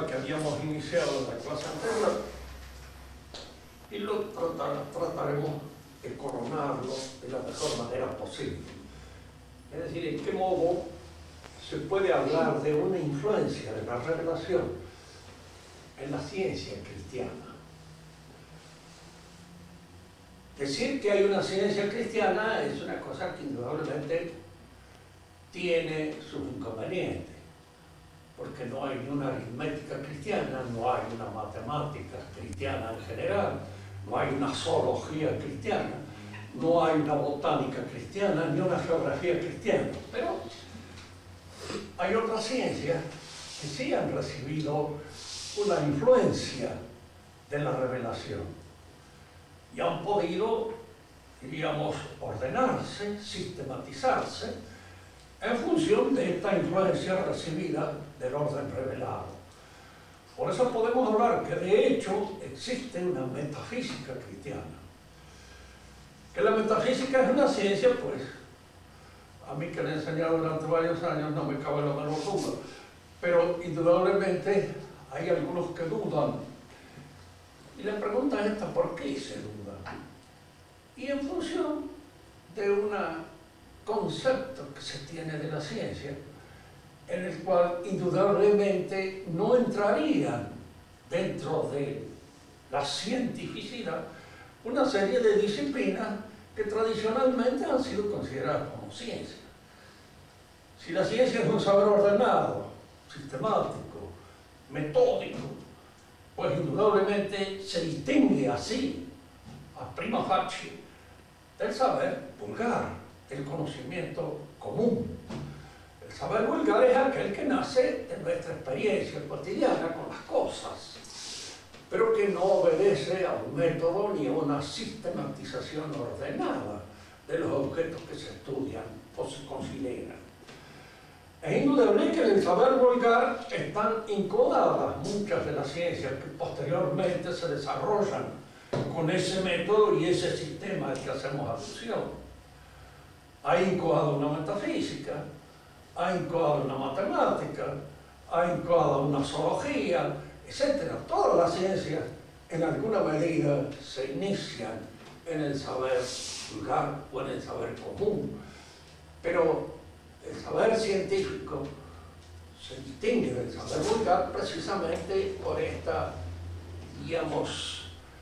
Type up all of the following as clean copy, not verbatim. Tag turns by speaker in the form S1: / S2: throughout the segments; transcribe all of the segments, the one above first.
S1: que habíamos iniciado en la clase anterior y lo trataremos de coronarlo de la mejor manera posible. Es decir, en qué modo se puede hablar de una influencia de la revelación en la ciencia cristiana. Decir que hay una ciencia cristiana es una cosa que indudablemente tiene sus inconvenientes, porque no hay una aritmética cristiana, no hay una matemática cristiana en general, no hay una zoología cristiana, no hay una botánica cristiana, ni una geografía cristiana. Pero hay otras ciencias que sí han recibido una influencia de la revelación y han podido, diríamos, ordenarse, sistematizarse en función de esta influencia recibida del orden revelado. Por eso podemos hablar que de hecho existe una metafísica cristiana. Que la metafísica es una ciencia, pues, a mí que le he enseñado durante varios años no me cabe la menor duda, pero indudablemente hay algunos que dudan. Y la pregunta es esta: ¿por qué se duda? Y en función de un concepto que se tiene de la ciencia, en el cual indudablemente no entrarían dentro de la cientificidad una serie de disciplinas que tradicionalmente han sido consideradas como ciencia. Si la ciencia es un saber ordenado, sistemático, metódico, pues indudablemente se distingue así, a prima facie, del saber vulgar, el conocimiento común. El saber vulgar es aquel que nace de nuestra experiencia cotidiana con las cosas, pero que no obedece a un método ni a una sistematización ordenada de los objetos que se estudian o se consideran. Es indudable que en el saber vulgar están incodadas muchas de las ciencias que posteriormente se desarrollan con ese método y ese sistema al que hacemos alusión. Ha incoado una metafísica, ha incoado una matemática, ha incoado una zoología, etc. Todas las ciencias en alguna medida se inician en el saber vulgar o en el saber común, pero el saber científico se distingue del saber vulgar precisamente por esta, digamos,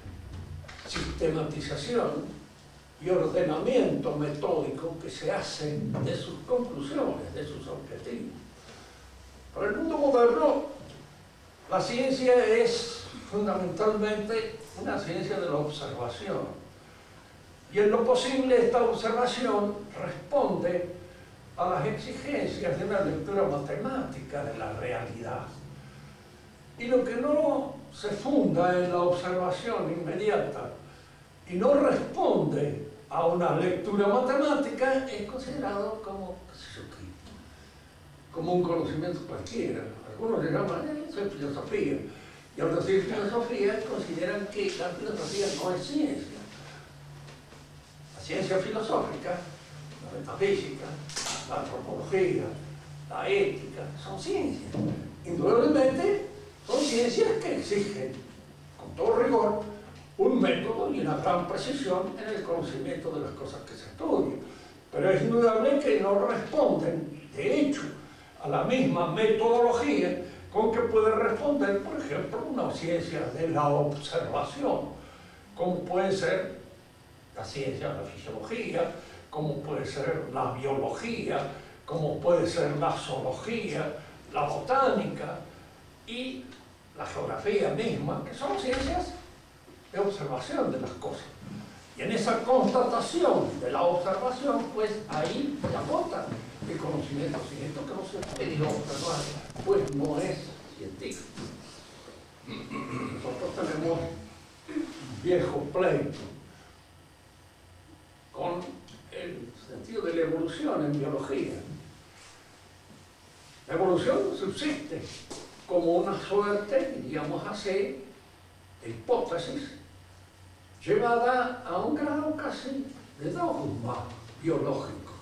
S1: sistematización y ordenamiento metódico que se hace de sus conclusiones, de sus objetivos. Para el mundo moderno, la ciencia es fundamentalmente una ciencia de la observación. Y en lo posible esta observación responde a las exigencias de una lectura matemática de la realidad. Y lo que no se funda en la observación inmediata y no responde a una lectura matemática es considerado como, como un conocimiento cualquiera. Algunos le llaman eso es filosofía. Y al decir filosofía consideran que la filosofía no es ciencia. La ciencia filosófica, la metafísica, la antropología, la ética, son ciencias. Indudablemente son ciencias que exigen, con todo rigor, un método y una gran precisión en el conocimiento de las cosas que se estudian. Pero es indudable que no responden, de hecho, a la misma metodología con que puede responder, por ejemplo, una ciencia de la observación, como puede ser la ciencia de la fisiología, como puede ser la biología, como puede ser la zoología, la botánica y la geografía misma, que son ciencias de observación de las cosas. Y en esa constatación de la observación, pues ahí se agota el conocimiento. Si esto que no se puede observar, pues no es científico. Nosotros tenemos un viejo pleito con el sentido de la evolución en biología. La evolución subsiste como una suerte, diríamos así, de hipótesis llevada a un grado casi de dogma biológico,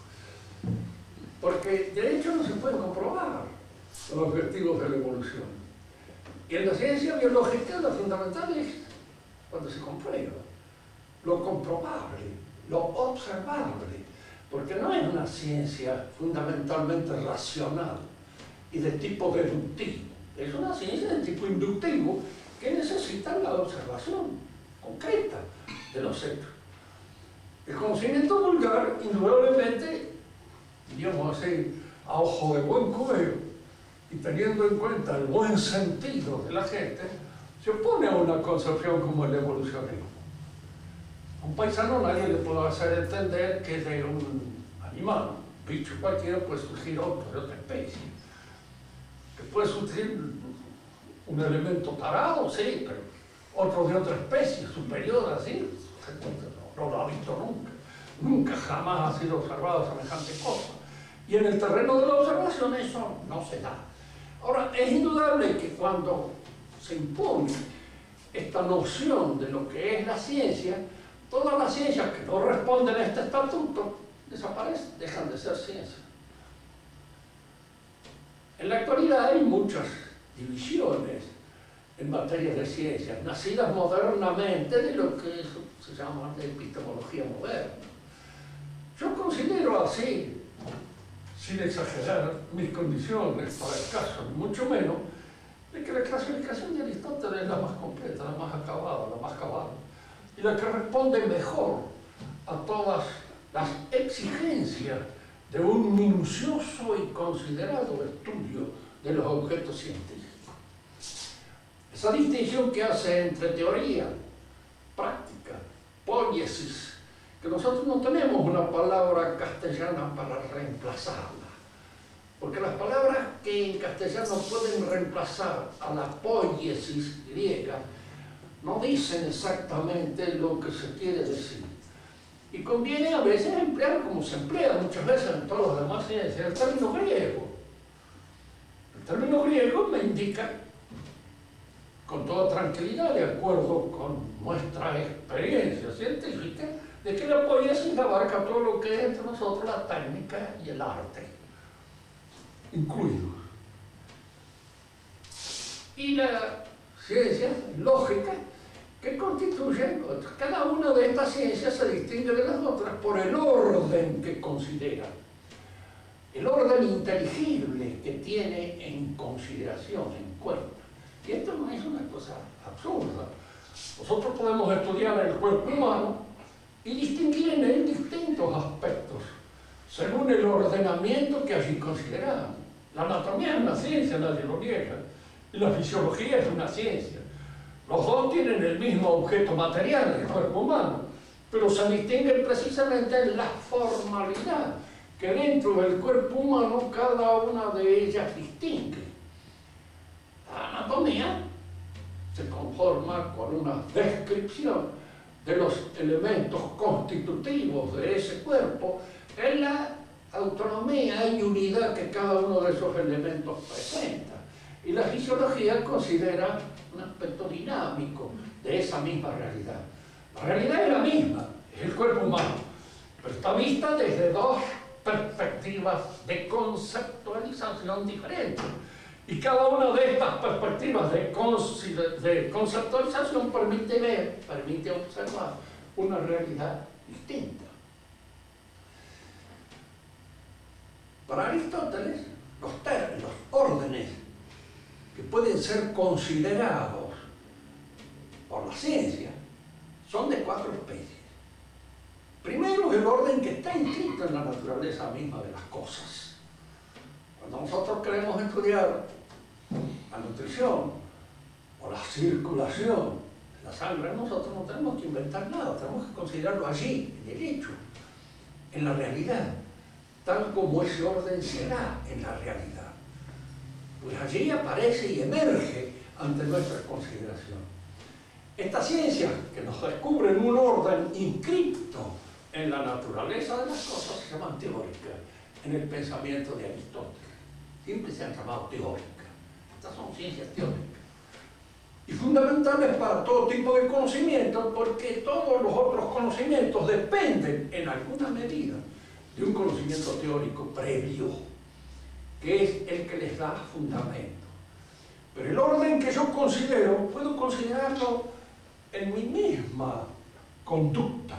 S1: porque de hecho no se pueden comprobar los objetivos de la evolución. Y en la ciencia biológica lo fundamental es cuando se comprueba, lo comprobable, lo observable, porque no es una ciencia fundamentalmente racional y de tipo deductivo, es una ciencia de tipo inductivo que necesita la observación concreta de los hechos. El conocimiento vulgar, indudablemente, diríamos así, a ojo de buen cubero, y teniendo en cuenta el buen sentido de la gente, se opone a una concepción como el evolucionismo. A un paisano nadie le puede hacer entender que de un animal, un bicho cualquiera, puede surgir otro de otra especie. Que puede surgir un elemento tarado, sí, pero otro de otra especie, superior, así, no lo ha visto nunca. Nunca jamás ha sido observado semejante cosa. Y en el terreno de la observación eso no se da. Ahora, es indudable que cuando se impone esta noción de lo que es la ciencia, todas las ciencias que no responden a este estatuto desaparecen, dejan de ser ciencia. En la actualidad hay muchas divisiones en materia de ciencias, nacidas modernamente de lo que se llama la epistemología moderna. Yo considero así, sin exagerar mis condiciones para el caso, ni mucho menos, de que la clasificación de Aristóteles es la más completa, la más acabada, la más cabal, y la que responde mejor a todas las exigencias de un minucioso y considerado estudio de los objetos científicos. Esa distinción que hace entre teoría, práctica, poiesis, que nosotros no tenemos una palabra castellana para reemplazarla, porque las palabras que en castellano pueden reemplazar a la poiesis griega no dicen exactamente lo que se quiere decir. Y conviene a veces emplear, como se emplea muchas veces en todas las demás ciencias, el término griego. El término griego me indica, con toda tranquilidad, de acuerdo con nuestra experiencia científica, de que la poiesis abarca todo lo que es entre nosotros la técnica y el arte, incluidos. Y la ciencia lógica, que constituyen, cada una de estas ciencias se distingue de las otras por el orden que considera, el orden inteligible que tiene en consideración, en cuenta. Y esto no es una cosa absurda. Nosotros podemos estudiar el cuerpo humano y distinguir en él distintos aspectos, según el ordenamiento que allí consideramos. La anatomía es una ciencia, nadie lo niega, y la fisiología es una ciencia. Los dos tienen el mismo objeto material, el cuerpo humano, pero se distinguen precisamente en la formalidad que dentro del cuerpo humano cada una de ellas distingue. La anatomía se conforma con una descripción de los elementos constitutivos de ese cuerpo en la autonomía y unidad que cada uno de esos elementos presenta. Y la fisiología considera un aspecto dinámico de esa misma realidad. La realidad es la misma, es el cuerpo humano, pero está vista desde dos perspectivas de conceptualización diferentes. Y cada una de estas perspectivas de conceptualización permite ver, permite observar una realidad distinta. Para Aristóteles, los órdenes que pueden ser considerados por la ciencia son de cuatro especies. Primero, el orden que está inscrito en la naturaleza misma de las cosas. Cuando nosotros queremos estudiar la nutrición o la circulación de la sangre, nosotros no tenemos que inventar nada, tenemos que considerarlo allí, en el hecho, en la realidad, tal como ese orden se da en la realidad. Pues allí aparece y emerge ante nuestra consideración. Estas ciencias que nos descubren un orden inscripto en la naturaleza de las cosas se llaman teóricas en el pensamiento de Aristóteles. Siempre se han llamado teóricas. Estas son ciencias teóricas. Y fundamentales para todo tipo de conocimiento, porque todos los otros conocimientos dependen en alguna medida de un conocimiento teórico previo, que es el que les da fundamento. Pero el orden que yo considero, puedo considerarlo en mi misma conducta.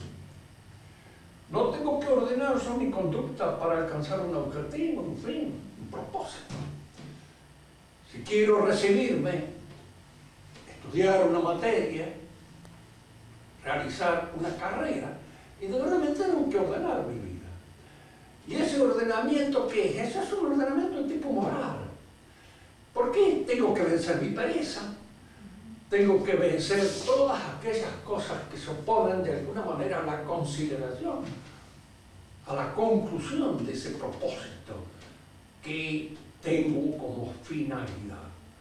S1: No tengo que ordenar yo mi conducta para alcanzar un objetivo, un fin, un propósito. Si quiero recibirme, estudiar una materia, realizar una carrera, indudablemente tengo que ordenar mi vida. Y ese ordenamiento, ¿qué es? Eso es un ordenamiento de tipo moral. ¿Por qué tengo que vencer mi pereza? Tengo que vencer todas aquellas cosas que se oponen de alguna manera a la consideración, a la conclusión de ese propósito que tengo como finalidad.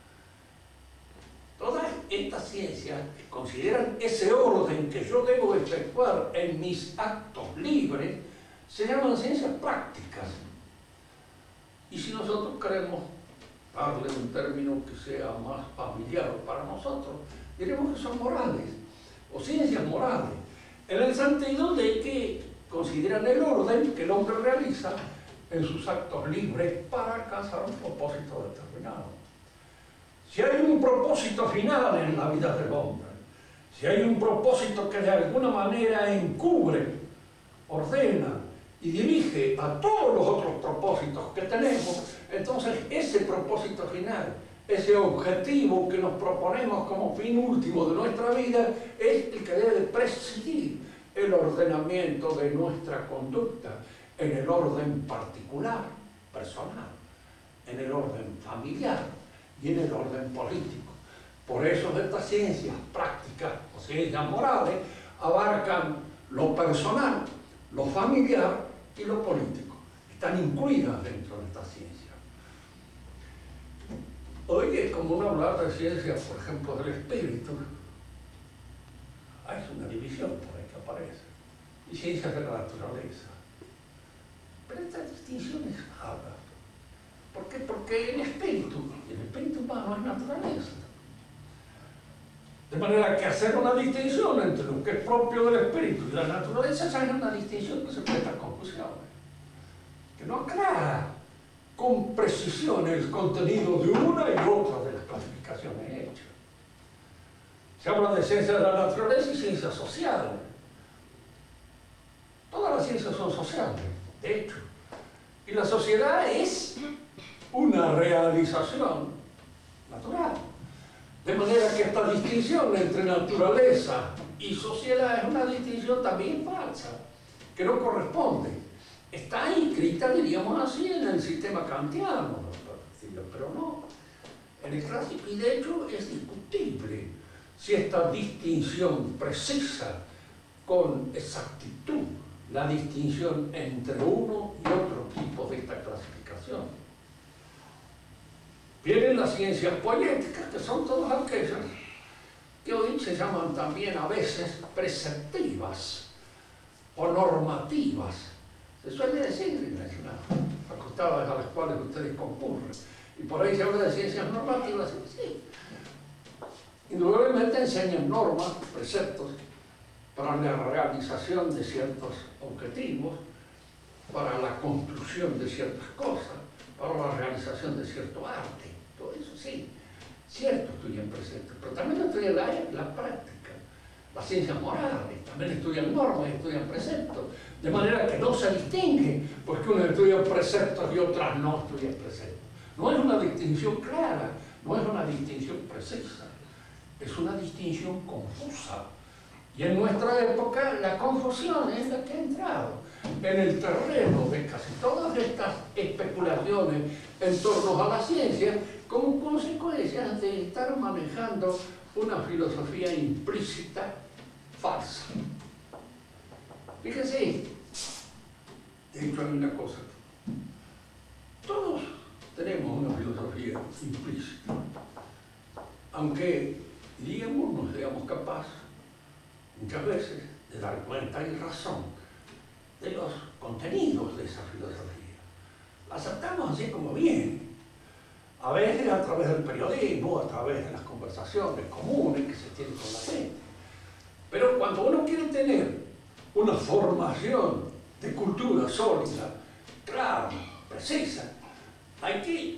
S1: Todas estas ciencias que consideran ese orden que yo debo efectuar en mis actos libres se llaman ciencias prácticas. Y si nosotros queremos darle un término que sea más familiar para nosotros, diremos que son morales, o ciencias morales, en el sentido de que consideran el orden que el hombre realiza en sus actos libres para alcanzar un propósito determinado. Si hay un propósito final en la vida del hombre, si hay un propósito que de alguna manera encubre, ordena y dirige a todos los otros propósitos que tenemos, entonces ese propósito final, ese objetivo que nos proponemos como fin último de nuestra vida, es el que debe presidir el ordenamiento de nuestra conducta en el orden particular, personal, en el orden familiar y en el orden político. Por eso estas ciencias prácticas o ciencias morales abarcan lo personal, lo familiar y lo político. Están incluidas dentro de esta ciencia. Hoy es común hablar de ciencias, por ejemplo, del espíritu. Hay una división por ahí que aparece. Y ciencias de la naturaleza. Pero esta distinción es vaga. ¿Por qué? Porque el espíritu humano es naturaleza. De manera que hacer una distinción entre lo que es propio del espíritu y la naturaleza ya es una distinción que se presta a confusiones, que no aclara con precisión el contenido de una y otra de las clasificaciones hechas. Se habla de ciencias de la naturaleza y ciencias sociales. Todas las ciencias son sociales, de hecho. Y la sociedad es una realización natural. De manera que esta distinción entre naturaleza y sociedad es una distinción también falsa, que no corresponde. Está inscrita, diríamos así, en el sistema kantiano, pero no en el clásico. Y de hecho es discutible si esta distinción precisa con exactitud la distinción entre uno y otro tipo de esta clasificación. Vienen las ciencias poéticas, que son todas aquellas que hoy se llaman también a veces preceptivas o normativas. Se suele decir en las facultades a las cuales ustedes concurren. Y por ahí se habla de ciencias normativas. Sí. Indudablemente enseñan normas, preceptos, para la realización de ciertos objetivos, para la construcción de ciertas cosas, para la realización de cierto arte. Todo eso sí, cierto, estudian preceptos, pero también estudian la práctica, las ciencias morales, también estudian normas, estudian preceptos, de manera que no se distingue, porque unos estudian preceptos y otras no estudian preceptos. No es una distinción clara, no es una distinción precisa, es una distinción confusa. Y en nuestra época la confusión es la que ha entrado en el terreno de casi todas estas especulaciones en torno a la ciencia como consecuencia de estar manejando una filosofía implícita falsa. Fíjense, de hecho hay una cosa, todos tenemos una filosofía implícita, aunque digamos no seamos capaces muchas veces de dar cuenta y razón de los contenidos de esa filosofía. La aceptamos así como viene, a veces a través del periodismo, a través de las conversaciones comunes que se tienen con la gente. Pero cuando uno quiere tener una formación de cultura sólida, clara, precisa, hay que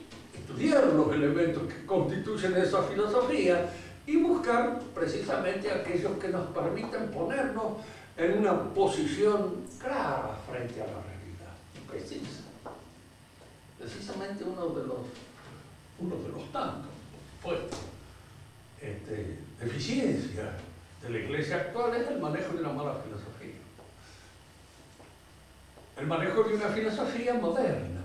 S1: estudiar los elementos que constituyen esa filosofía y buscar precisamente aquellos que nos permiten ponernos en una posición clara frente a la realidad, precisa. Precisamente uno de los tantos puestos deficiencias de la Iglesia actual es el manejo de una mala filosofía. El manejo de una filosofía moderna.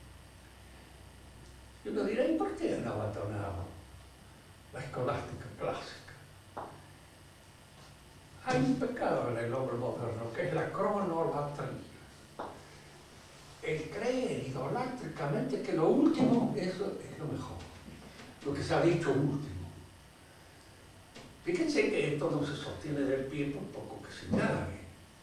S1: Y uno dirá, ¿y por qué han abandonado la escolástica clásica? Hay un pecado en el hombre moderno, que es la cronolatría. El creer idolátricamente que lo último, eso es lo mejor. Lo que se ha dicho último. Fíjense que esto no se sostiene del pie por poco que se indague.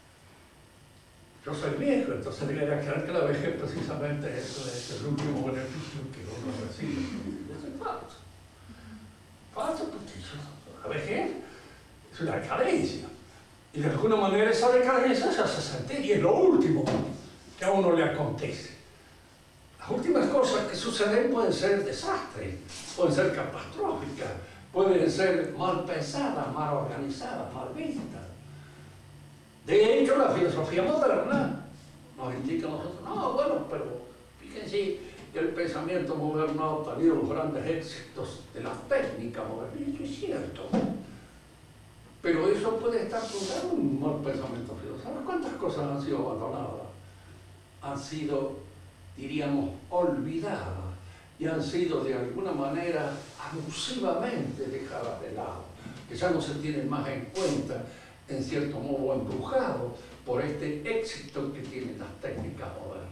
S1: Yo soy viejo, entonces debería creer que la vejez precisamente es el último beneficio que uno recibe. Eso es falso. Falso porque la vejez es una decadencia. Y de alguna manera esa decadencia se hace sentir y es lo último que a uno le acontece. Las últimas cosas que suceden pueden ser desastres, pueden ser catastróficas, pueden ser mal pensadas, mal organizadas, mal vistas. De hecho, la filosofía moderna nos indica a nosotros, no, bueno, pero fíjense que el pensamiento moderno ha tenido los grandes éxitos de la técnica moderna, y eso es cierto. Pero eso puede estar fundado en un mal pensamiento filosófico. ¿Sabes cuántas cosas han sido abandonadas? Han sido, diríamos, olvidadas y han sido de alguna manera abusivamente dejadas de lado, que ya no se tienen más en cuenta, en cierto modo embrujados por este éxito que tienen las técnicas modernas.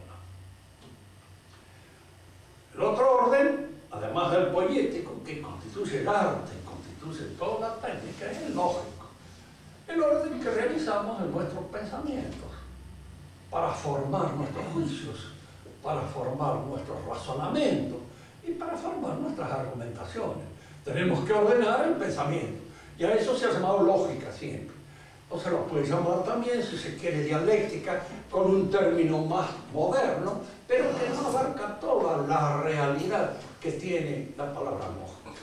S1: El otro orden, además del poético, que constituye el arte, constituye toda la técnica, es el lógico. El orden que realizamos en nuestros pensamientos para formar nuestros juicios, para formar nuestros razonamientos y para formar nuestras argumentaciones. Tenemos que ordenar el pensamiento y a eso se ha llamado lógica siempre. O se lo puede llamar también, si se quiere, dialéctica, con un término más moderno, pero que no abarca toda la realidad que tiene la palabra lógica.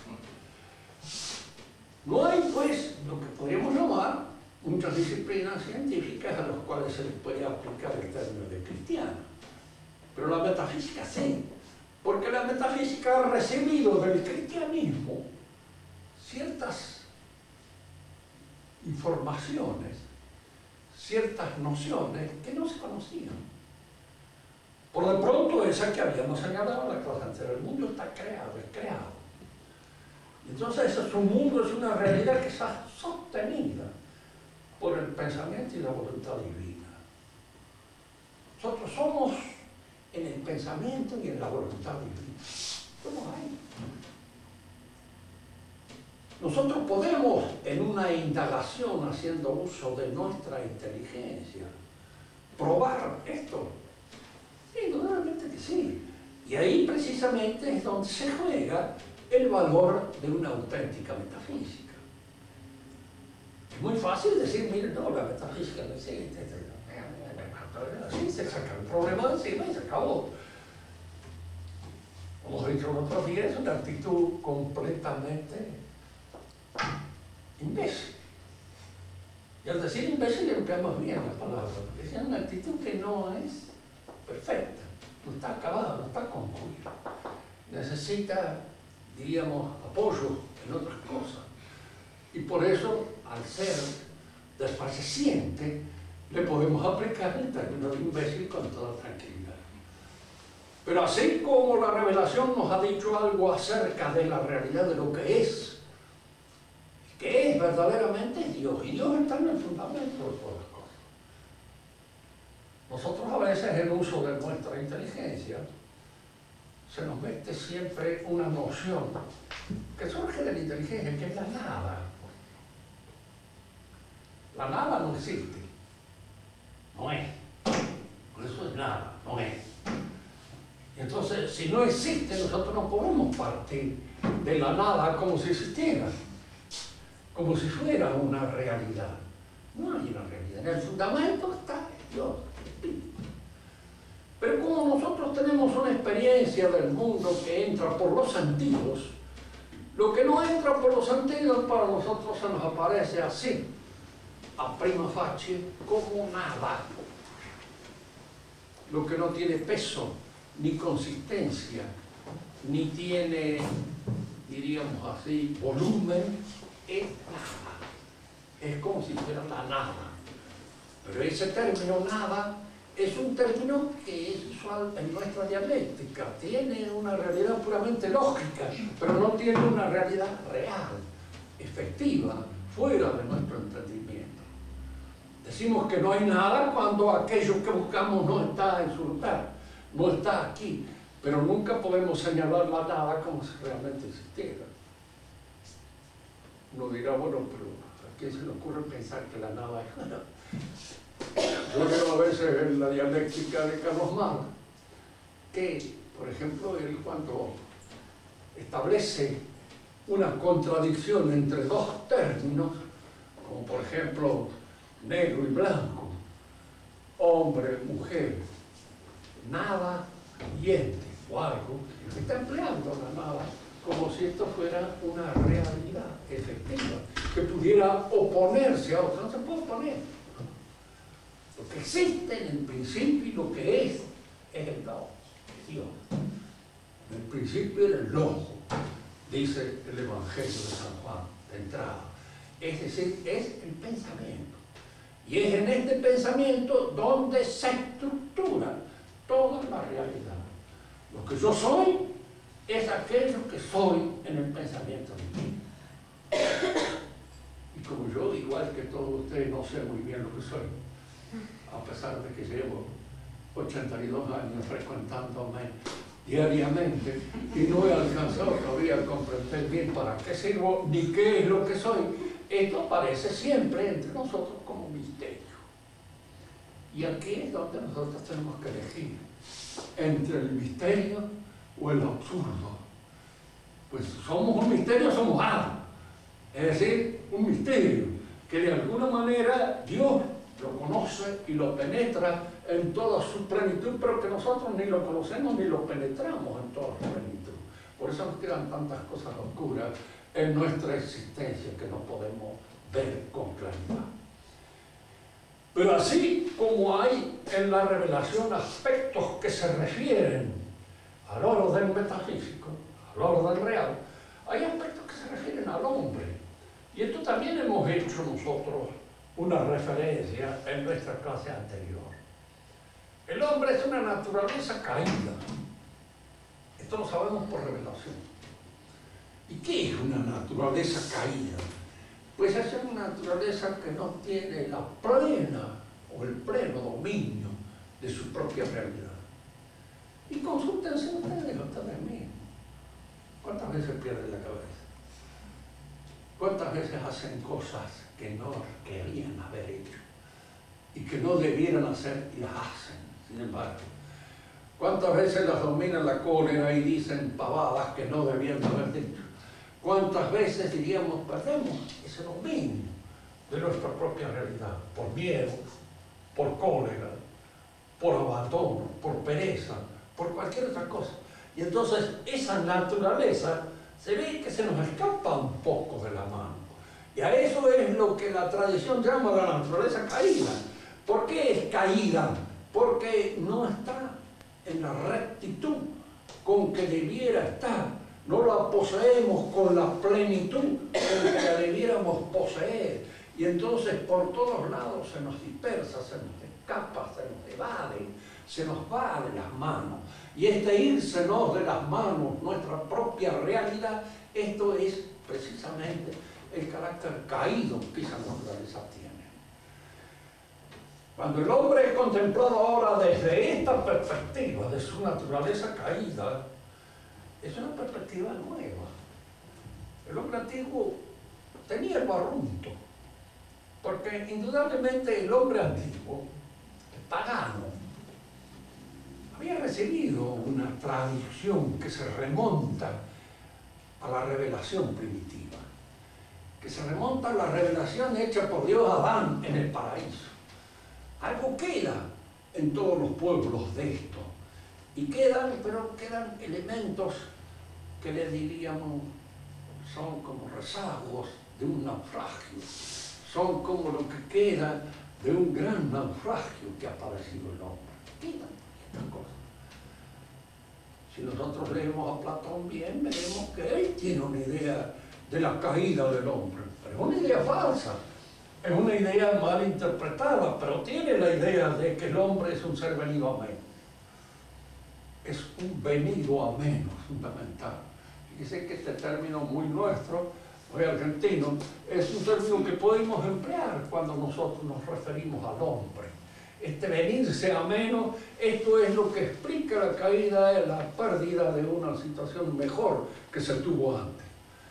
S1: No hay, pues, lo que podríamos llamar muchas disciplinas científicas a las cuales se les puede aplicar el término de cristiano. Pero la metafísica sí, porque la metafísica ha recibido del cristianismo ciertas informaciones, ciertas nociones que no se conocían. Por de pronto, esa que habíamos señalado en la clase anterior, el mundo está creado, es creado. Entonces, su mundo es una realidad que está sostenida por el pensamiento y la voluntad divina. Nosotros somos en el pensamiento y en la voluntad divina. ¿Cómo hay? Nosotros podemos, en una indagación haciendo uso de nuestra inteligencia, probar esto. Sí, indudablemente que sí. Y ahí precisamente es donde se juega el valor de una auténtica metafísica. Es muy fácil decir, mire, no, la metafísica no existe. Así se saca el problema de encima y se acabó. Como he dicho el otro día, es una actitud completamente imbécil. Y al decir imbécil empleamos bien la palabra, porque es una actitud que no es perfecta, no está acabada, no está concluida. Necesita, diríamos, apoyo en otras cosas. Y por eso, al ser desfalleciente, le podemos aplicar el término de imbécil con toda tranquilidad. Pero así como la revelación nos ha dicho algo acerca de la realidad de lo que es verdaderamente Dios, y Dios está en el fundamento de todas las cosas. Nosotros a veces, en uso de nuestra inteligencia, se nos mete siempre una noción que surge de la inteligencia, que es la nada. La nada no existe, no es. Por eso es nada, no es. Y entonces, si no existe, nosotros no podemos partir de la nada como si existiera, como si fuera una realidad. No hay una realidad. En el fundamento está Dios, el Espíritu. Pero como nosotros nosotros tenemos una experiencia del mundo que entra por los sentidos, lo que no entra por los sentidos para nosotros se nos aparece así, a prima facie, como nada. Lo que no tiene peso, ni consistencia, ni tiene, diríamos así, volumen, es nada. Es como si fuera la nada. Pero ese término nada es un término que es usual en nuestra dialéctica. Tiene una realidad puramente lógica, pero no tiene una realidad real, efectiva, fuera de nuestro entendimiento. Decimos que no hay nada cuando aquello que buscamos no está en su lugar, no está aquí, pero nunca podemos señalar la nada como si realmente existiera. Uno dirá, bueno, pero ¿a quién se le ocurre pensar que la nada es nada? Yo leo a veces en la dialéctica de Carlos Marx que, por ejemplo, él cuando establece una contradicción entre dos términos, como por ejemplo negro y blanco, hombre, mujer, nada y ente, o algo, está empleando la nada como si esto fuera una realidad efectiva, que pudiera oponerse a otra. No se puede oponer. Lo que existe en el principio y lo que es el Logos, es Dios. En el principio era el Logos, dice el Evangelio de San Juan, de entrada. Es decir, es el pensamiento. Y es en este pensamiento donde se estructura toda la realidad. Lo que yo soy es aquello que soy en el pensamiento divino. Y como yo, igual que todos ustedes, no sé muy bien lo que soy, a pesar de que llevo 82 años frecuentándome diariamente y no he alcanzado todavía a comprender bien para qué sirvo ni qué es lo que soy, esto aparece siempre entre nosotros como misterio. Y aquí es donde nosotros tenemos que elegir entre el misterio o el absurdo. Pues somos un misterio, somos algo. Es decir, un misterio que de alguna manera Dios lo conoce y lo penetra en toda su plenitud, pero que nosotros ni lo conocemos ni lo penetramos en toda su plenitud. Por eso nos quedan tantas cosas oscuras en nuestra existencia que no podemos ver con claridad. Pero así como hay en la revelación aspectos que se refieren al orden metafísico, al orden real, hay aspectos que se refieren al hombre. Y esto también hemos hecho nosotros una referencia en nuestra clase anterior. El hombre es una naturaleza caída. Esto lo sabemos por revelación. ¿Y qué es una naturaleza caída? Pues es una naturaleza que no tiene la plena o el pleno dominio de su propia realidad. Y consúltense ustedes mismos. ¿Cuántas veces pierden la cabeza? ¿Cuántas veces hacen cosas que no querían haber hecho y que no debieran hacer y las hacen, sin embargo? ¿Cuántas veces las domina la cólera y dicen pavadas que no debían haber dicho? ¿Cuántas veces, diríamos, perdemos ese dominio de nuestra propia realidad? Por miedo, por cólera, por abandono, por pereza, por cualquier otra cosa. Y entonces esa naturaleza se ve que se nos escapa un poco de la mano. Y a eso es lo que la tradición llama la naturaleza caída. ¿Por qué es caída? Porque no está en la rectitud con que debiera estar. No la poseemos con la plenitud con que la debiéramos poseer. Y entonces por todos lados se nos dispersa, se nos escapa, se nos evade, se nos va de las manos. Y este írsenos de las manos, nuestra propia realidad, esto es precisamente el carácter caído que esa naturaleza tiene. Cuando el hombre es contemplado ahora desde esta perspectiva de su naturaleza caída, es una perspectiva nueva. El hombre antiguo tenía el barrunto, porque indudablemente el hombre antiguo, el pagano, había recibido una tradición que se remonta a la revelación primitiva, que se remonta a la revelación hecha por Dios a Adán en el paraíso. Algo queda en todos los pueblos de esto, Y quedan elementos que le diríamos son como rezagos de un naufragio, son como lo que queda de un gran naufragio que ha padecido el hombre. Quedan estas cosas. Si nosotros leemos a Platón bien, veremos que él tiene una idea de la caída del hombre, pero es una idea falsa, es una idea mal interpretada, pero tiene la idea de que el hombre es un ser venido a menos. Es un venido a menos fundamental. Fíjese que este término muy nuestro, muy argentino, es un término que podemos emplear cuando nosotros nos referimos al hombre. Este venirse a menos, esto es lo que explica la caída, la pérdida de una situación mejor que se tuvo antes.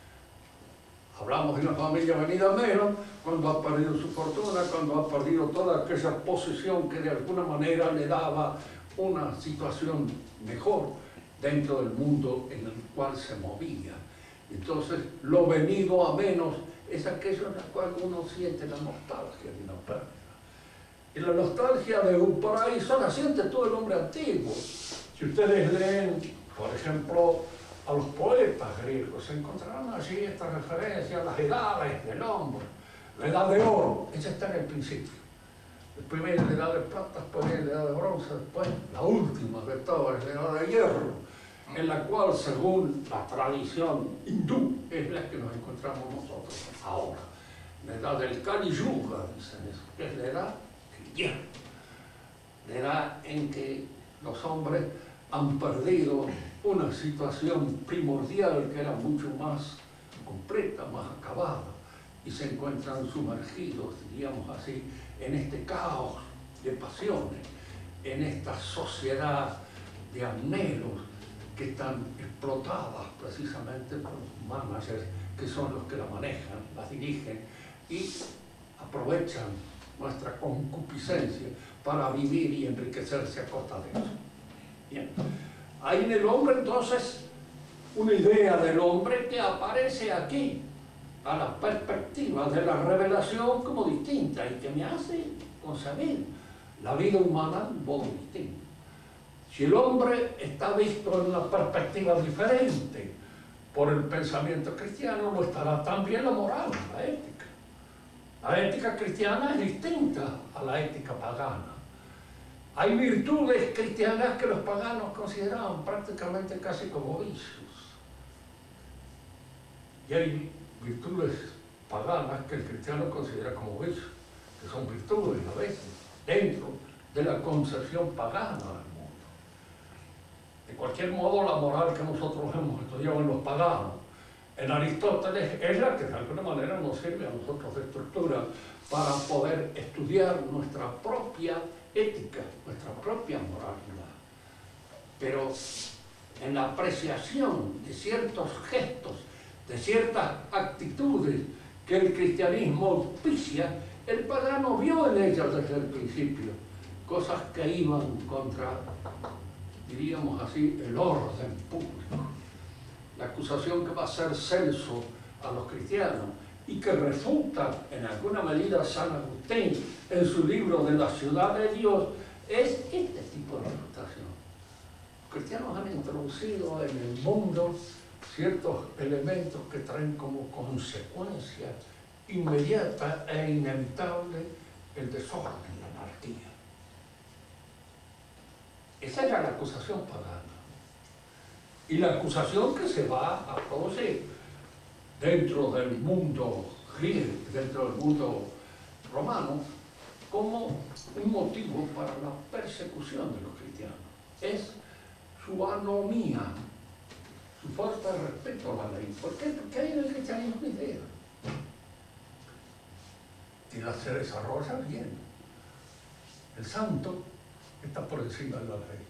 S1: Hablamos de una familia venida a menos cuando ha perdido su fortuna, cuando ha perdido toda aquella posición que de alguna manera le daba una situación mejor dentro del mundo en el cual se movía. Entonces, lo venido a menos es aquello en el cual uno siente la nostalgia de una pérdida. Y la nostalgia de un paraíso la siente todo el hombre antiguo. Si ustedes leen, por ejemplo, a los poetas griegos, se encontrarán allí esta referencia a las edades del hombre. La edad de oro, esa está en el principio. Después viene la edad de plata, después viene la edad de bronce, después la última de todas, la edad de hierro, en la cual, según la tradición hindú, es la que nos encontramos nosotros ahora. La edad del Kali Yuga, dicen eso, que es la edad del hierro. La edad en que los hombres han perdido una situación primordial que era mucho más completa, más acabada, y se encuentran sumergidos, diríamos así, en este caos de pasiones, en esta sociedad de anhelos que están explotadas precisamente por los managers que son los que la manejan, la dirigen y aprovechan nuestra concupiscencia para vivir y enriquecerse a costa de eso. Bien. Hay en el hombre entonces una idea del hombre que aparece aquí, a la perspectiva de la revelación como distinta y que me hace concebir la vida humana de un modo distinto. Si el hombre está visto en una perspectiva diferente por el pensamiento cristiano, lo estará también la moral, la ética. La ética cristiana es distinta a la ética pagana. Hay virtudes cristianas que los paganos consideraban prácticamente casi como vicios. Y hay virtudes paganas que el cristiano considera como vicios, que son virtudes a veces, dentro de la concepción pagana del mundo. De cualquier modo, la moral que nosotros hemos estudiado en los paganos, en Aristóteles, es la que de alguna manera nos sirve a nosotros de estructura para poder estudiar nuestra propia ética, nuestra propia moralidad. Pero en la apreciación de ciertos gestos, de ciertas actitudes que el cristianismo auspicia, el pagano vio en ellas desde el principio cosas que iban contra, diríamos así, el orden público. La acusación que va a hacer Celso a los cristianos y que refuta en alguna medida San Agustín en su libro de la ciudad de Dios es este tipo de refutación. Los cristianos han introducido en el mundo ciertos elementos que traen como consecuencia inmediata e inevitable el desorden, la anarquía. Esa era la acusación pagana. Y la acusación que se va a producir dentro del mundo griego, dentro del mundo romano, como un motivo para la persecución de los cristianos. Es su anomía, su falta de respeto a la ley. ¿Por qué? Porque hay en el cristianismo una idea que se desarrolla bien. El santo está por encima de la ley.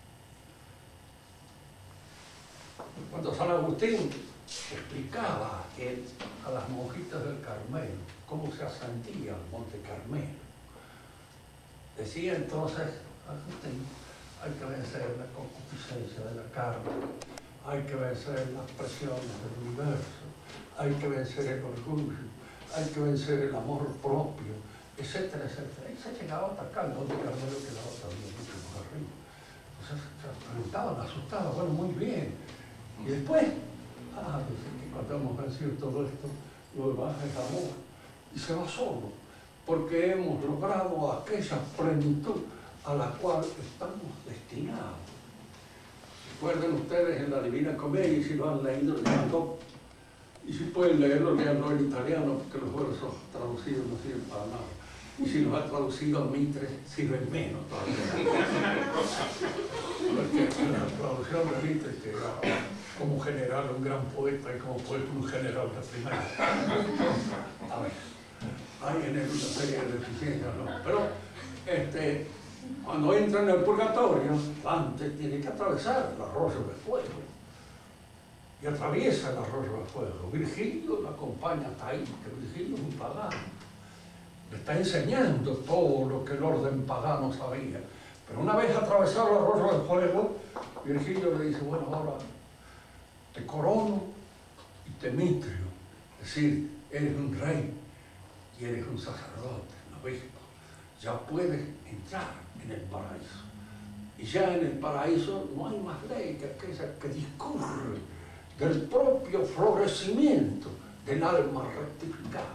S1: Cuando San Agustín explicaba a las monjitas del Carmelo cómo se ascendía al Monte Carmelo, decía entonces Agustín: hay que vencer la concupiscencia de la carne, hay que vencer las presiones del universo, hay que vencer el orgullo, hay que vencer el amor propio, etcétera, etcétera. Y se llegaba hasta acá, el Monte Carmelo quedaba también mucho más arriba. Entonces se preguntaban, asustados, bueno, muy bien. Y después, dicen que cuando hemos vencido todo esto, lo demás es amor. Y se va solo, porque hemos logrado aquella plenitud a la cual estamos destinados. Recuerden ustedes en la Divina Comedia, y si lo han leído, leanlo. Y si pueden leerlo, leanlo en italiano, porque los versos traducidos no sirven para nada. Y si los ha traducido Mitre, sirven menos todavía. Porque la traducción de Mitre, que era como general un gran poeta y como poeta un general de primera. A ver, hay en él una serie de deficiencias, ¿no? Pero cuando entra en el purgatorio, Dante tiene que atravesar el arroyo de fuego. Y atraviesa el arroyo de fuego. Virgilio lo acompaña hasta ahí, porque Virgilio es un pagano. Le está enseñando todo lo que el orden pagano sabía. Pero una vez atravesado el arroyo de fuego, Virgilio le dice, bueno, ahora te corono y te mitrio. Es decir, eres un rey y eres un sacerdote, un obispo. Ya puedes entrar en el paraíso. Y ya en el paraíso no hay más ley que aquella que discurre del propio florecimiento del alma rectificada.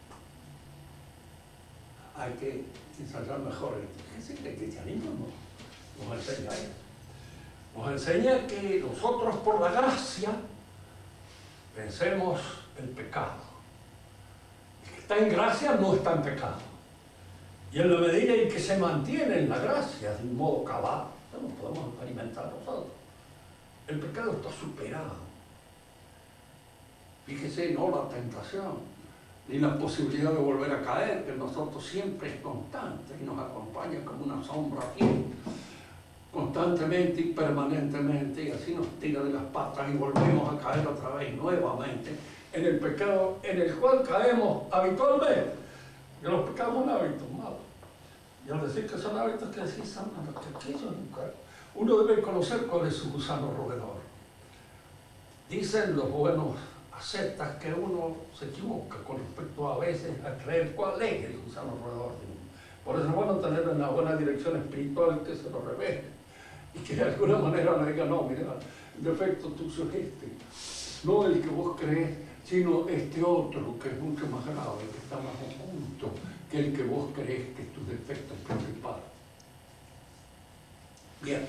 S1: Hay que ensayar mejor. El cristianismo nos enseña eso. Nos enseña que nosotros por la gracia vencemos el pecado. El que está en gracia no está en pecado. Y en la medida en que se mantiene en la gracia de un modo cabal, no lo podemos experimentar nosotros. El pecado está superado. Fíjese, no la tentación, ni la posibilidad de volver a caer, que en nosotros siempre es constante y nos acompaña como una sombra fiel, constantemente y permanentemente, y así nos tira de las patas y volvemos a caer otra vez nuevamente en el pecado en el cual caemos habitualmente. Y los pecados son hábitos malos. Y al decir que son hábitos, que decir son malos, que aquellos nunca. Uno debe conocer cuál es su gusano roedor. Dicen los buenos ascetas que uno se equivoca con respecto a veces a creer cuál es el gusano roedor de uno. Por eso es bueno tener una buena dirección espiritual que se lo revele y que de alguna manera le diga, no, mira, el defecto tuyo es este, no el que vos crees, sino este otro que es mucho más grave, que está más oculto que el que vos crees que es tu defecto principal. Bien,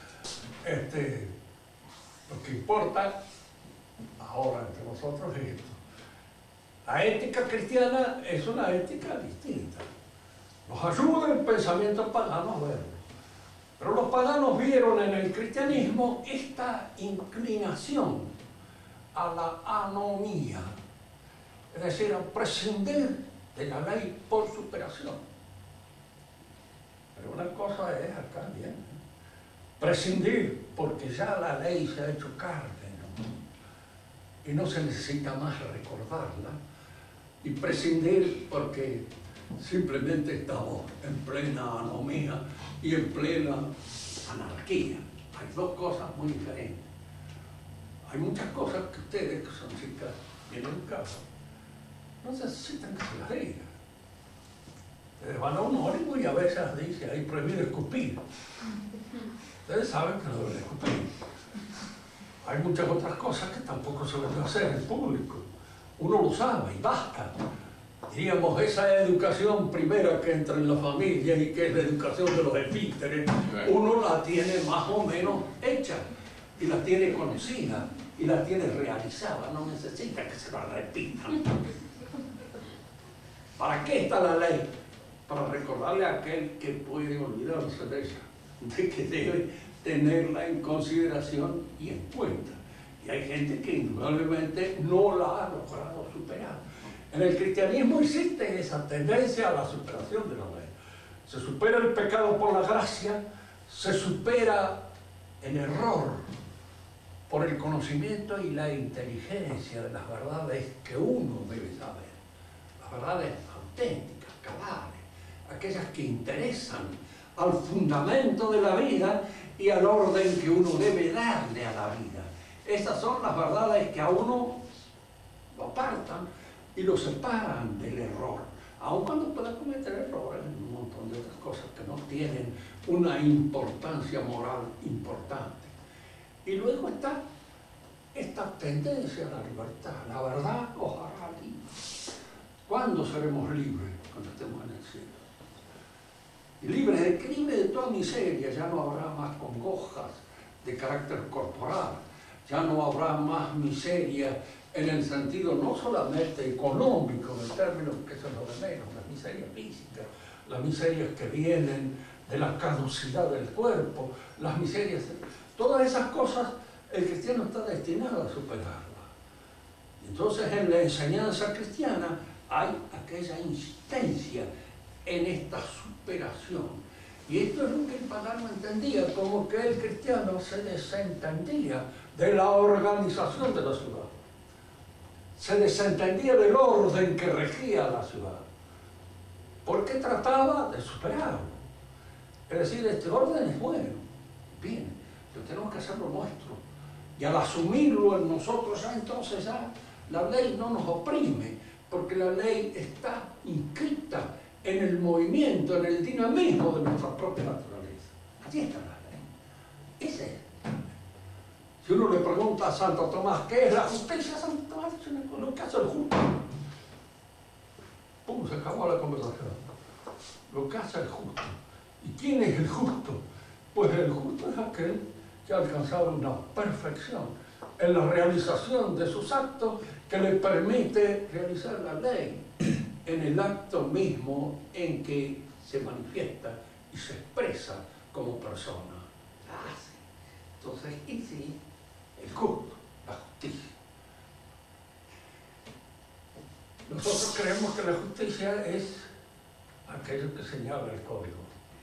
S1: lo que importa ahora entre nosotros es esto. La ética cristiana es una ética distinta. Nos ayuda el pensamiento pagano a verlo. Pero los paganos vieron en el cristianismo esta inclinación a la anomía, es decir, a prescindir de la ley por superación. Pero una cosa es acá bien, prescindir porque ya la ley se ha hecho carne, ¿no? Y no se necesita más recordarla, y prescindir porque simplemente estamos en plena anomía y en plena anarquía. Hay dos cosas muy diferentes. Hay muchas cosas que ustedes, que son chicas bien educadas, no necesitan que se las diga. Ustedes van a un ónibus y a veces dice, hay prohibido escupir. Ustedes saben que no deben escupir. Hay muchas otras cosas que tampoco se deben hacer en público. Uno lo sabe y basta. Diríamos, esa educación primera que entra en la familia y que es la educación de los epíteres, uno la tiene más o menos hecha y la tiene conocida y la tiene realizada, no necesita que se la repitan. ¿Para qué está la ley? Para recordarle a aquel que puede olvidarse de ella, de que debe tenerla en consideración y en cuenta. Y hay gente que indudablemente no la ha logrado superar. En el cristianismo existe esa tendencia a la superación de la ley. Se supera el pecado por la gracia, se supera el error por el conocimiento y la inteligencia de las verdades que uno debe saber. Las verdades auténticas, cabales, aquellas que interesan al fundamento de la vida y al orden que uno debe darle a la vida. Esas son las verdades que a uno lo apartan y lo separan del error. aun cuando pueda cometer errores en un montón de otras cosas que no tienen una importancia moral importante. Y luego está esta tendencia a la libertad. La verdad os hará libres. ¿Cuándo seremos libres? Cuando estemos en el cielo. Y libres de qué? Libres de toda miseria. Ya no habrá más congojas de carácter corporal. Ya no habrá más miseria en el sentido no solamente económico, en términos que eso es lo de menos, las miserias físicas, las miserias que vienen de la caducidad del cuerpo, las miserias, todas esas cosas el cristiano está destinado a superarlas. Entonces en la enseñanza cristiana hay aquella insistencia en esta superación. Y esto es lo que el pagano entendía, como que el cristiano se desentendía de la organización de la ciudad. Se desentendía del orden que regía la ciudad, porque trataba de superarlo. Es decir, este orden es bueno, bien, pero tenemos que hacerlo nuestro. Y al asumirlo en nosotros, ya entonces ya la ley no nos oprime, porque la ley está inscrita en el movimiento, en el dinamismo de nuestra propia naturaleza. Allí está la ley. Ese es. Si uno le pregunta a Santo Tomás, ¿qué es la justicia? Santo Tomás dice lo que hace el justo. ¡Pum! Se acabó la conversación. Lo que hace el justo. ¿Y quién es el justo? Pues el justo es aquel que ha alcanzado una perfección en la realización de sus actos que le permite realizar la ley en el acto mismo en que se manifiesta y se expresa como persona. Entonces, y sí, el justo, la justicia. Nosotros creemos que la justicia es aquello que señala el código.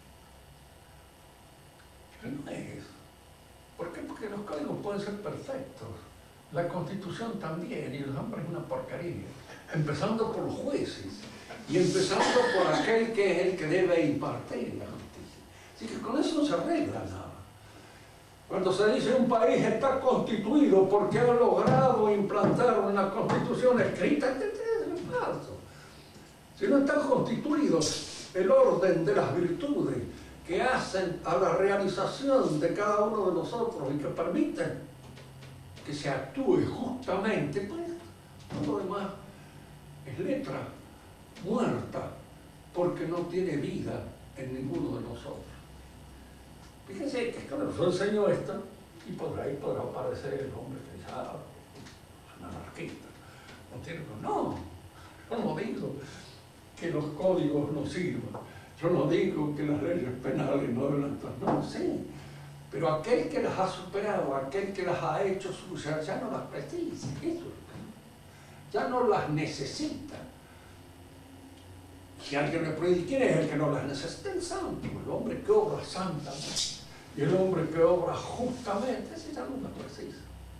S1: Pero no es eso. ¿Por qué? Porque los códigos pueden ser perfectos. La Constitución también, y los hombres es una porquería. Empezando por los jueces, y empezando por aquel que es el que debe impartir la justicia. Así que con eso no se arregla nada. Cuando se dice un país está constituido porque ha logrado implantar una constitución escrita, es falso. Si no están constituidos el orden de las virtudes que hacen a la realización de cada uno de nosotros y que permiten que se actúe justamente, pues todo lo demás es letra muerta porque no tiene vida en ninguno de nosotros. Fíjense que cuando yo enseño esto, y por ahí podrá aparecer el hombre que dice, es un anarquista. No, yo no digo que los códigos no sirvan, yo no digo que las leyes penales no deben estar, no, sí, pero aquel que las ha superado, aquel que las ha hecho suyas, ya no las precisa, eso, ya no las necesita. Si alguien me puede, ¿quién es el que no las necesita? El santo, el hombre que obra santamente. Y el hombre que obra justamente, ese ya no las precisa.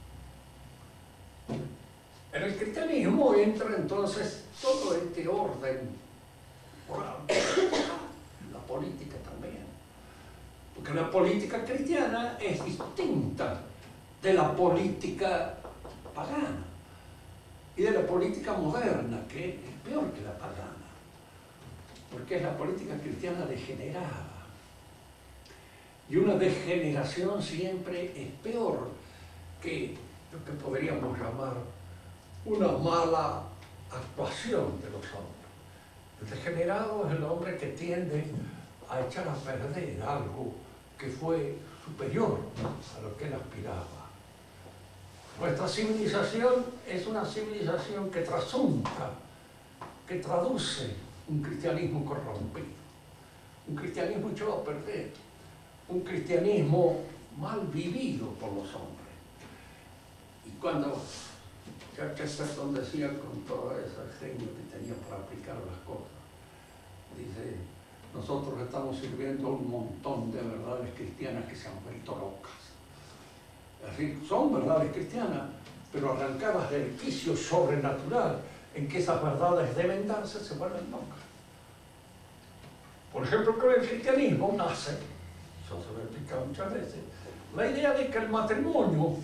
S1: En el cristianismo entra entonces todo este orden moral, la política también. Porque la política cristiana es distinta de la política pagana y de la política moderna, que es peor que la pagana. Porque es la política cristiana degenerada. Y una degeneración siempre es peor que lo que podríamos llamar una mala actuación de los hombres. El degenerado es el hombre que tiende a echar a perder algo que fue superior a lo que él aspiraba. Nuestra civilización es una civilización que trasunta, que traduce un cristianismo corrompido, un cristianismo echado a perder, un cristianismo mal vivido por los hombres. Y cuando Chesterton decía con todo ese genio que tenía para aplicar las cosas, dice, nosotros estamos sirviendo a un montón de verdades cristianas que se han vuelto locas. Es decir, son verdades cristianas, pero arrancadas del quicio sobrenatural en que esas verdades deben darse, se vuelven locas. Por ejemplo, con el cristianismo nace, eso se lo he explicado muchas veces, la idea de que el matrimonio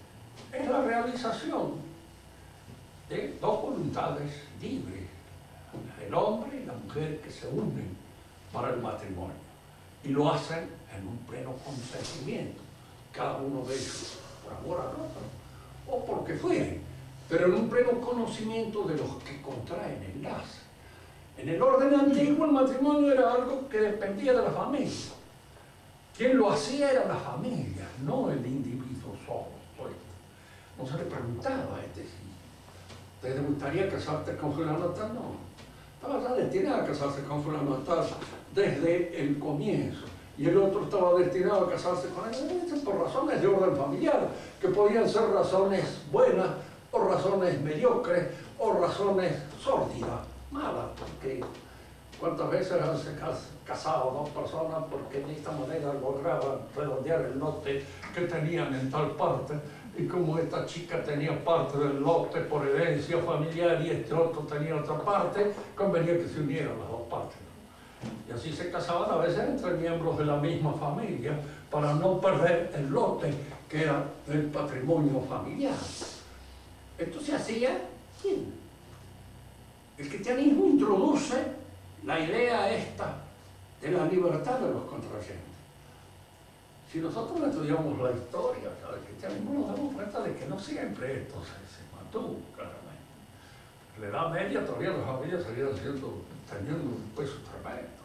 S1: es la realización de dos voluntades libres, el hombre y la mujer que se unen para el matrimonio y lo hacen en un pleno consentimiento, cada uno de ellos por amor al otro o porque fueren, pero en un pleno conocimiento de los que contraen el lazo. En el orden antiguo el matrimonio era algo que dependía de la familia. Quien lo hacía era la familia, no el individuo solo. No se le preguntaba a este si ¿te gustaría casarte con fulano tal? No. Estaba destinado a casarse con fulano tal desde el comienzo. Y el otro estaba destinado a casarse con él por razones de orden familiar, que podían ser razones buenas o razones mediocres o razones sórdidas, malas, porque cuántas veces han se casado dos personas porque de esta manera lograban redondear el lote que tenían en tal parte, y como esta chica tenía parte del lote por herencia familiar y este otro tenía otra parte, convenía que se unieran las dos partes. Y así se casaban a veces entre miembros de la misma familia para no perder el lote que era del patrimonio familiar. Esto se hacía bien. El cristianismo introduce la idea esta de la libertad de los contrayentes. Si nosotros estudiamos la historia del cristianismo, nos damos cuenta de que no siempre esto se mantuvo claramente. En la Edad Media todavía las familias seguían teniendo un peso tremendo.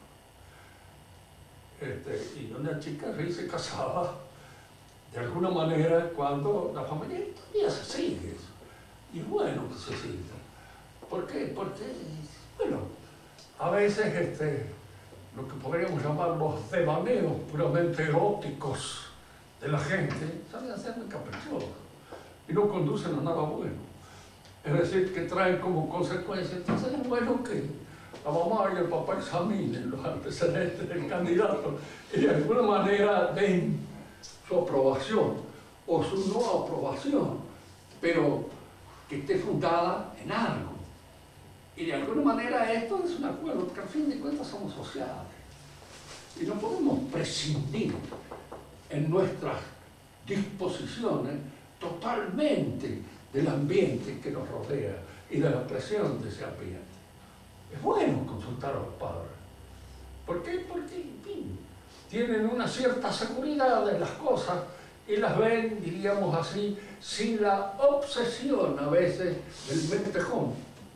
S1: Y una chica sí se casaba de alguna manera cuando la familia todavía se sigue. Y es bueno que se siga. ¿Por qué? Porque, bueno, a veces lo que podríamos llamar los devaneos puramente eróticos de la gente salen a ser muy caprichosos y no conducen a nada bueno. Es decir, que traen como consecuencia, entonces es bueno que la mamá y el papá examinen los antecedentes del candidato y de alguna manera den su aprobación o su no aprobación, pero que esté fundada en algo. Y de alguna manera esto es un acuerdo, porque al fin de cuentas somos sociales. Y no podemos prescindir en nuestras disposiciones totalmente del ambiente que nos rodea y de la presión de ese ambiente. Es bueno consultar a los padres. ¿Por qué? Porque, en fin, tienen una cierta seguridad de las cosas y las ven, diríamos así, sin la obsesión a veces del mentejón,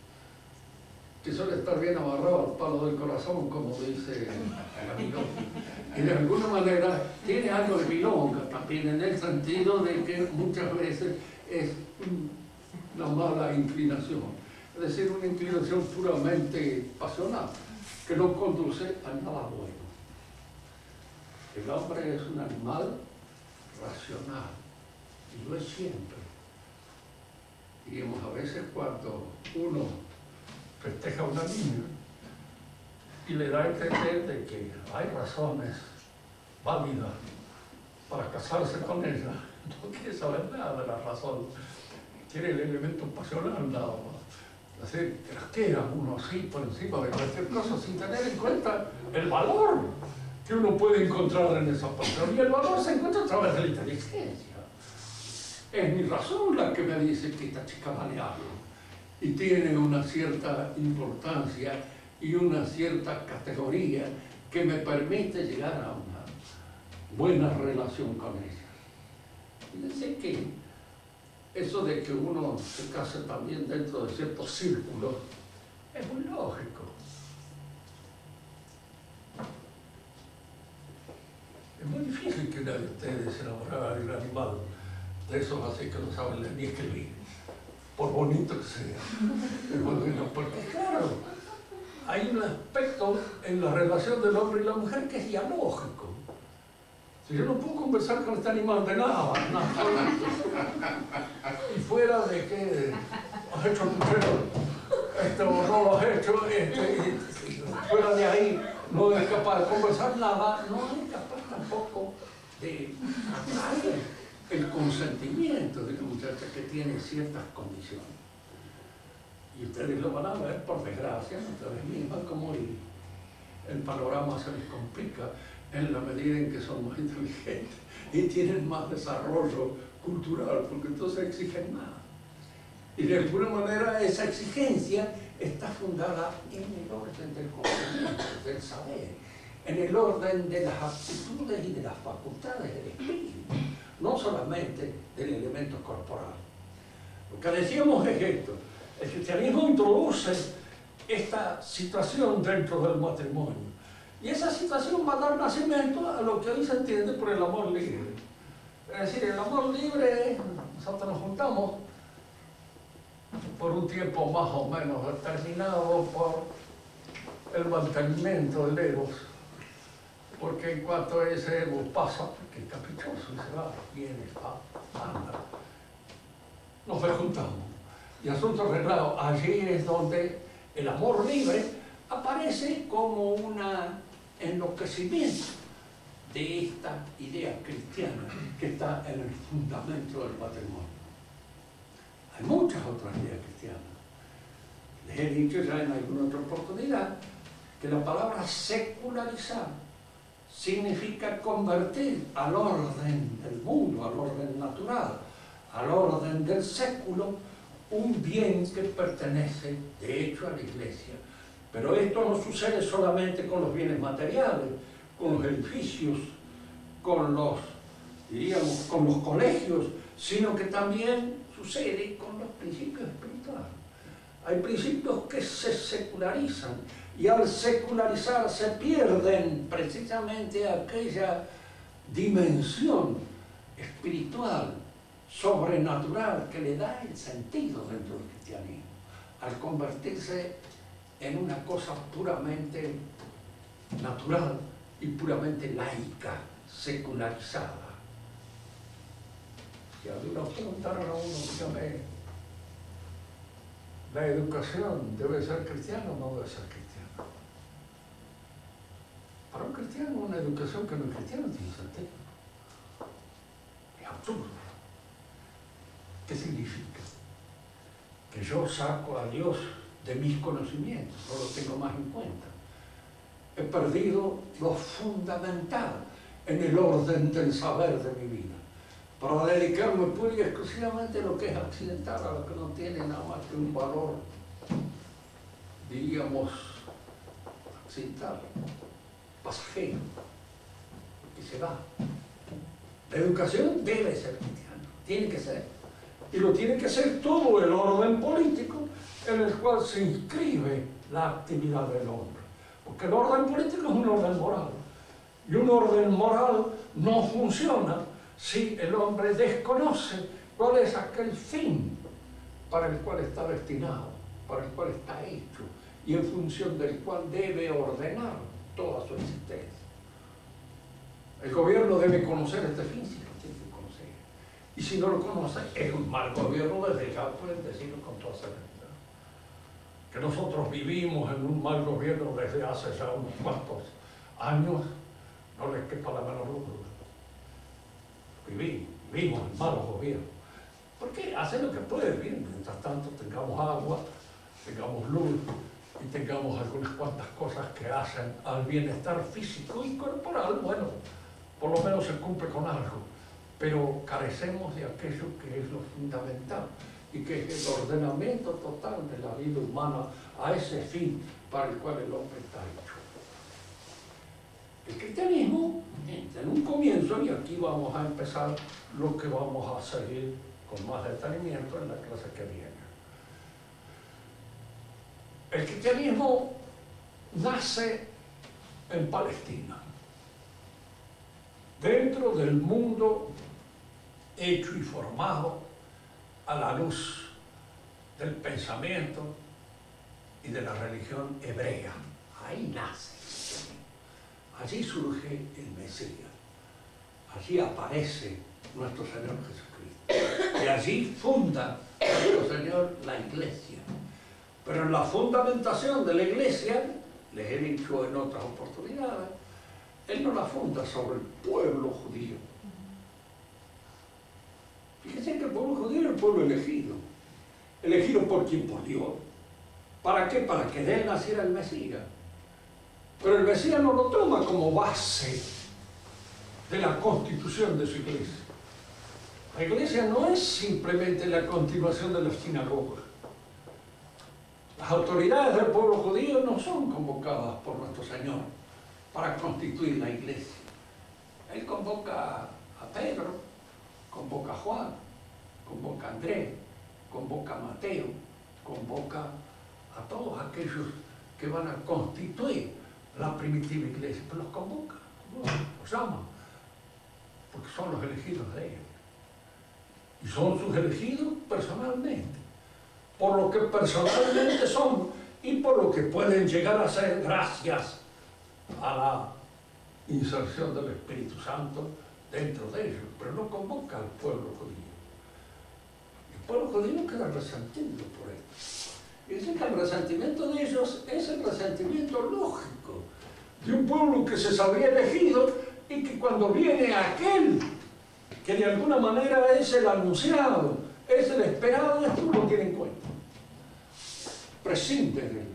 S1: que suele estar bien amarrado al palo del corazón, como dice la milonga. Y de alguna manera tiene algo de milonga también, en el sentido de que muchas veces es una mala inclinación, es decir, una inclinación puramente pasional, que no conduce a nada bueno. El hombre es un animal racional, y lo es siempre. Diríamos, a veces cuando uno festeja a una niña y le da a entender de que hay razones válidas para casarse con ella, no quiere saber nada de las razones, quiere el elemento pasional nada más. Es decir, que era uno así por encima de cualquier cosa sin tener en cuenta el valor que uno puede encontrar en esa pasión, y el valor se encuentra a través de la inteligencia. Es mi razón la que me dice que esta chica vale algo y tiene una cierta importancia y una cierta categoría que me permite llegar a una buena relación con ella. Fíjense que eso de que uno se case también dentro de ciertos círculos es muy lógico. Es muy difícil que una de ustedes se enamorara de un animal de esos así que no saben ni escribir, por bonito que sea. Porque claro, hay un aspecto en la relación del hombre y la mujer que es dialógico. Si yo no puedo conversar con este animal de nada, y fuera de que has hecho el puchero, o no lo has hecho, fuera de ahí no es capaz de conversar nada, no es capaz tampoco de atraer el consentimiento de una muchacha que tiene ciertas condiciones. Y ustedes lo van a ver, por desgracia, ustedes mismas, como el panorama se les complica en la medida en que son más inteligentes y tienen más desarrollo cultural, porque entonces exigen más. Y de alguna manera esa exigencia está fundada en el orden del conocimiento, del saber, en el orden de las aptitudes y de las facultades del espíritu, no solamente del elemento corporal. Lo que decíamos es esto: el cristianismo introduce esta situación dentro del matrimonio, y esa situación va a dar nacimiento a lo que hoy se entiende por el amor libre. Es decir, el amor libre, nosotros nos juntamos por un tiempo más o menos determinado por el mantenimiento del eros, porque en cuanto ese eros pasa, porque es caprichoso y se va, viene, anda, nos rejuntamos. Y asunto arreglado, allí es donde el amor libre aparece como un enloquecimiento de esta idea cristiana que está en el fundamento del matrimonio. Hay muchas otras ideas cristianas. Les he dicho ya en alguna otra oportunidad que la palabra secularizar significa convertir al orden del mundo, al orden natural, al orden del século, un bien que pertenece de hecho a la Iglesia. Pero esto no sucede solamente con los bienes materiales, con los edificios, con los, diríamos, con los colegios, sino que también sucede con los principios espirituales. Hay principios que se secularizan, y al secularizar se pierden precisamente aquella dimensión espiritual, sobrenatural, que le da el sentido dentro del cristianismo, al convertirse en una cosa puramente natural y puramente laica, secularizada. Si alguna preguntaron a uno, dígame, ¿la educación debe ser cristiana o no debe ser cristiana? Para un cristiano, una educación que no es cristiana tiene sentido. Es absurdo. ¿Qué significa? Que yo saco a Dios de mis conocimientos, no lo tengo más en cuenta. He perdido lo fundamental en el orden del saber de mi vida, para dedicarme pura y exclusivamente a lo que es accidental, a lo que no tiene nada más que un valor, diríamos, accidental, pasajero, que se va. La educación debe ser cristiana, tiene que ser, y lo tiene que ser todo el orden político en el cual se inscribe la actividad del hombre. Porque el orden político es un orden moral. Y un orden moral no funciona si el hombre desconoce cuál es aquel fin para el cual está destinado, para el cual está hecho, y en función del cual debe ordenar toda su existencia. El gobierno debe conocer este fin, si lo tiene que conocer. Y si no lo conoce, es un mal gobierno, desde ya pueden decirlo con toda seguridad. Que nosotros vivimos en un mal gobierno desde hace ya unos cuantos años, no les quepa la menor duda. Vivimos en malos gobiernos. Porque hacen lo que pueden, bien, mientras tanto tengamos agua, tengamos luz y tengamos algunas cuantas cosas que hacen al bienestar físico y corporal. Bueno, por lo menos se cumple con algo, pero carecemos de aquello que es lo fundamental, y que es el ordenamiento total de la vida humana a ese fin para el cual el hombre está hecho. El cristianismo, en un comienzo, y aquí vamos a empezar lo que vamos a seguir con más detenimiento en la clase que viene. El cristianismo nace en Palestina, dentro del mundo hecho y formado a la luz del pensamiento y de la religión hebrea. Ahí nace. Allí surge el Mesías. Allí aparece nuestro Señor Jesucristo. Y allí funda nuestro Señor la Iglesia. Pero en la fundamentación de la Iglesia, les he dicho en otras oportunidades, Él no la funda sobre el pueblo judío. Fíjense que el pueblo judío es el pueblo elegido. Elegido por quién? Por Dios. ¿Para qué? Para que de él naciera el Mesías. Pero el Mesías no lo toma como base de la constitución de su iglesia. La iglesia no es simplemente la continuación de las sinagogas. Las autoridades del pueblo judío no son convocadas por nuestro Señor para constituir la iglesia. Él convoca a Pedro, convoca a Juan, convoca a Andrés, convoca a Mateo, convoca a todos aquellos que van a constituir la primitiva iglesia, pero los convoca, los llama, porque son los elegidos de él. Y son sus elegidos personalmente, por lo que personalmente son y por lo que pueden llegar a ser gracias a la inserción del Espíritu Santo dentro de ellos, pero no convoca al pueblo judío. El pueblo judío queda resentido por esto. Y dicen que el resentimiento de ellos es el resentimiento lógico de un pueblo que se sabía elegido y que cuando viene aquel que de alguna manera es el anunciado, es el esperado, esto no lo tiene en cuenta. Prescinde de él.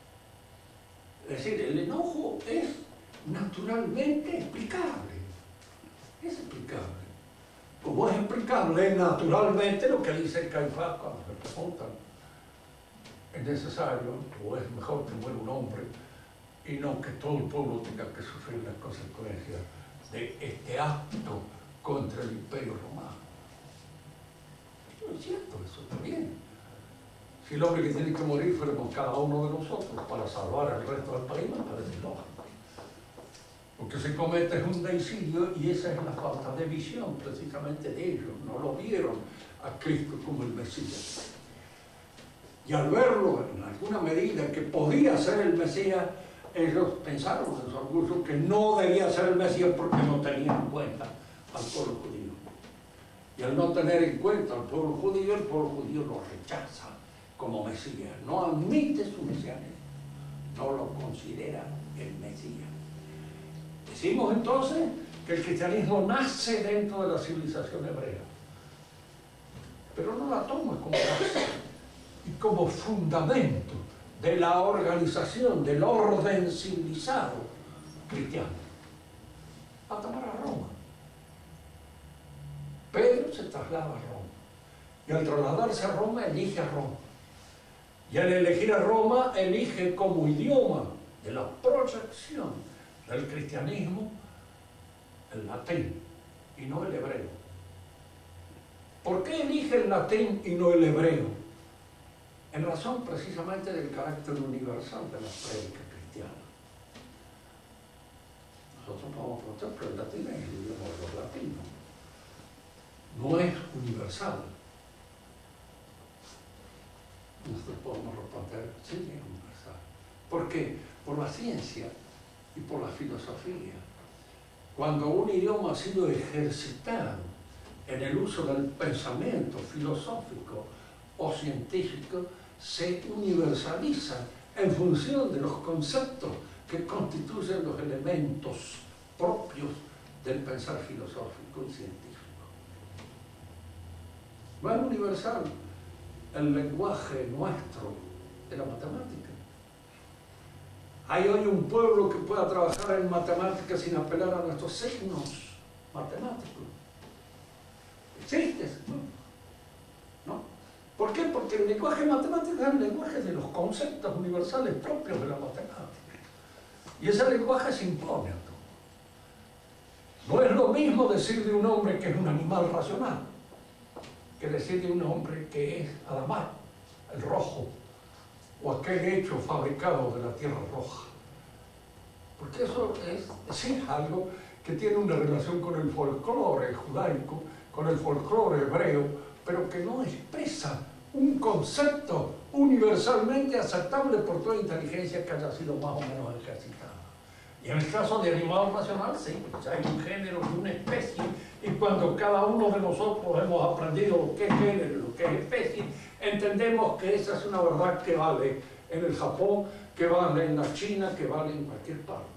S1: Es decir, el enojo es naturalmente explicable. Es explicable. Como es explicable naturalmente lo que dice Caifás cuando se preguntan: ¿es necesario o es mejor que muera un hombre y no que todo el pueblo tenga que sufrir las consecuencias de este acto contra el Imperio Romano? No es cierto, eso está bien. Si el hombre que tiene que morir fuéramos cada uno de nosotros para salvar al resto del país, me parece lógico. Lo que se comete es un deicidio y esa es la falta de visión precisamente de ellos. No lo vieron a Cristo como el Mesías. Y al verlo en alguna medida que podía ser el Mesías, ellos pensaron en su orgullo que no debía ser el Mesías porque no tenían en cuenta al pueblo judío. Y al no tener en cuenta al pueblo judío, el pueblo judío lo rechaza como Mesías. No admite su mesianismo, no lo considera el Mesías. Decimos entonces que el cristianismo nace dentro de la civilización hebrea, pero no la toma como base y como fundamento de la organización, del orden civilizado cristiano. Va a tomar a Roma. Pedro se traslada a Roma y al trasladarse a Roma elige a Roma. Y al elegir a Roma elige como idioma de la proyección del cristianismo el latín y no el hebreo. ¿Por qué elige el latín y no el hebreo? En razón precisamente del carácter universal de la prédica cristiana. Nosotros podemos preguntar, pero el latín es el idioma de los latinos. No es universal. Nosotros podemos responder, sí, es universal. ¿Por qué? Por la ciencia y por la filosofía. Cuando un idioma ha sido ejercitado en el uso del pensamiento filosófico o científico, se universaliza en función de los conceptos que constituyen los elementos propios del pensar filosófico y científico. No es universal el lenguaje nuestro de la matemática. ¿Hay hoy un pueblo que pueda trabajar en matemáticas sin apelar a nuestros signos matemáticos? ¿Existe? ¿No? ¿Por qué? Porque el lenguaje matemático es el lenguaje de los conceptos universales propios de la matemática. Y ese lenguaje se impone a todo. No es lo mismo decir de un hombre que es un animal racional que decir de un hombre que es Adamar, el rojo, o aquel hecho fabricado de la tierra roja. Porque eso es decir algo que tiene una relación con el folclore judaico, con el folclore hebreo, pero que no expresa un concepto universalmente aceptable por toda inteligencia que haya sido más o menos ejercitada. Y en el caso de animal racional, sí, pues hay un género y una especie, y cuando cada uno de nosotros hemos aprendido lo que es género y lo que es especie, entendemos que esa es una verdad que vale en el Japón, que vale en la China, que vale en cualquier parte.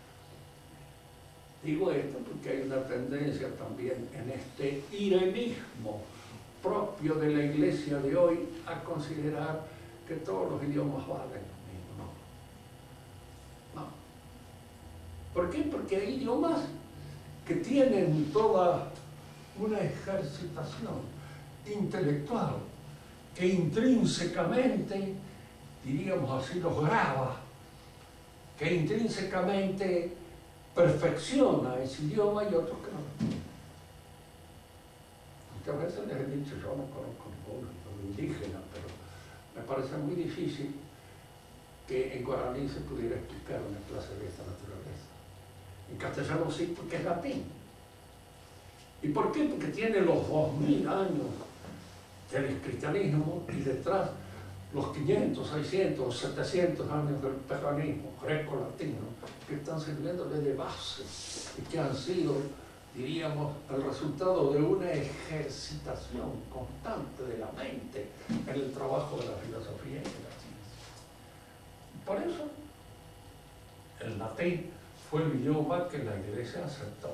S1: Digo esto porque hay una tendencia también en este irenismo propio de la iglesia de hoy a considerar que todos los idiomas valen lo mismo. No. ¿Por qué? Porque hay idiomas que tienen toda una ejercitación intelectual que intrínsecamente diríamos así, los graba, que intrínsecamente perfecciona ese idioma y otros que no. Muchas veces les he dicho, yo no conozco ningún indígena, pero me parece muy difícil que en guaraní se pudiera explicar una clase de esta naturaleza. En castellano sí, porque es latín. ¿Y por qué? Porque tiene los 2000 años del cristianismo y detrás los 500, 600, 700 años del peruanismo greco-latino que están sirviéndole de base y que han sido, diríamos, el resultado de una ejercitación constante de la mente en el trabajo de la filosofía y de la ciencia. Por eso, el latín fue el idioma que la Iglesia aceptó.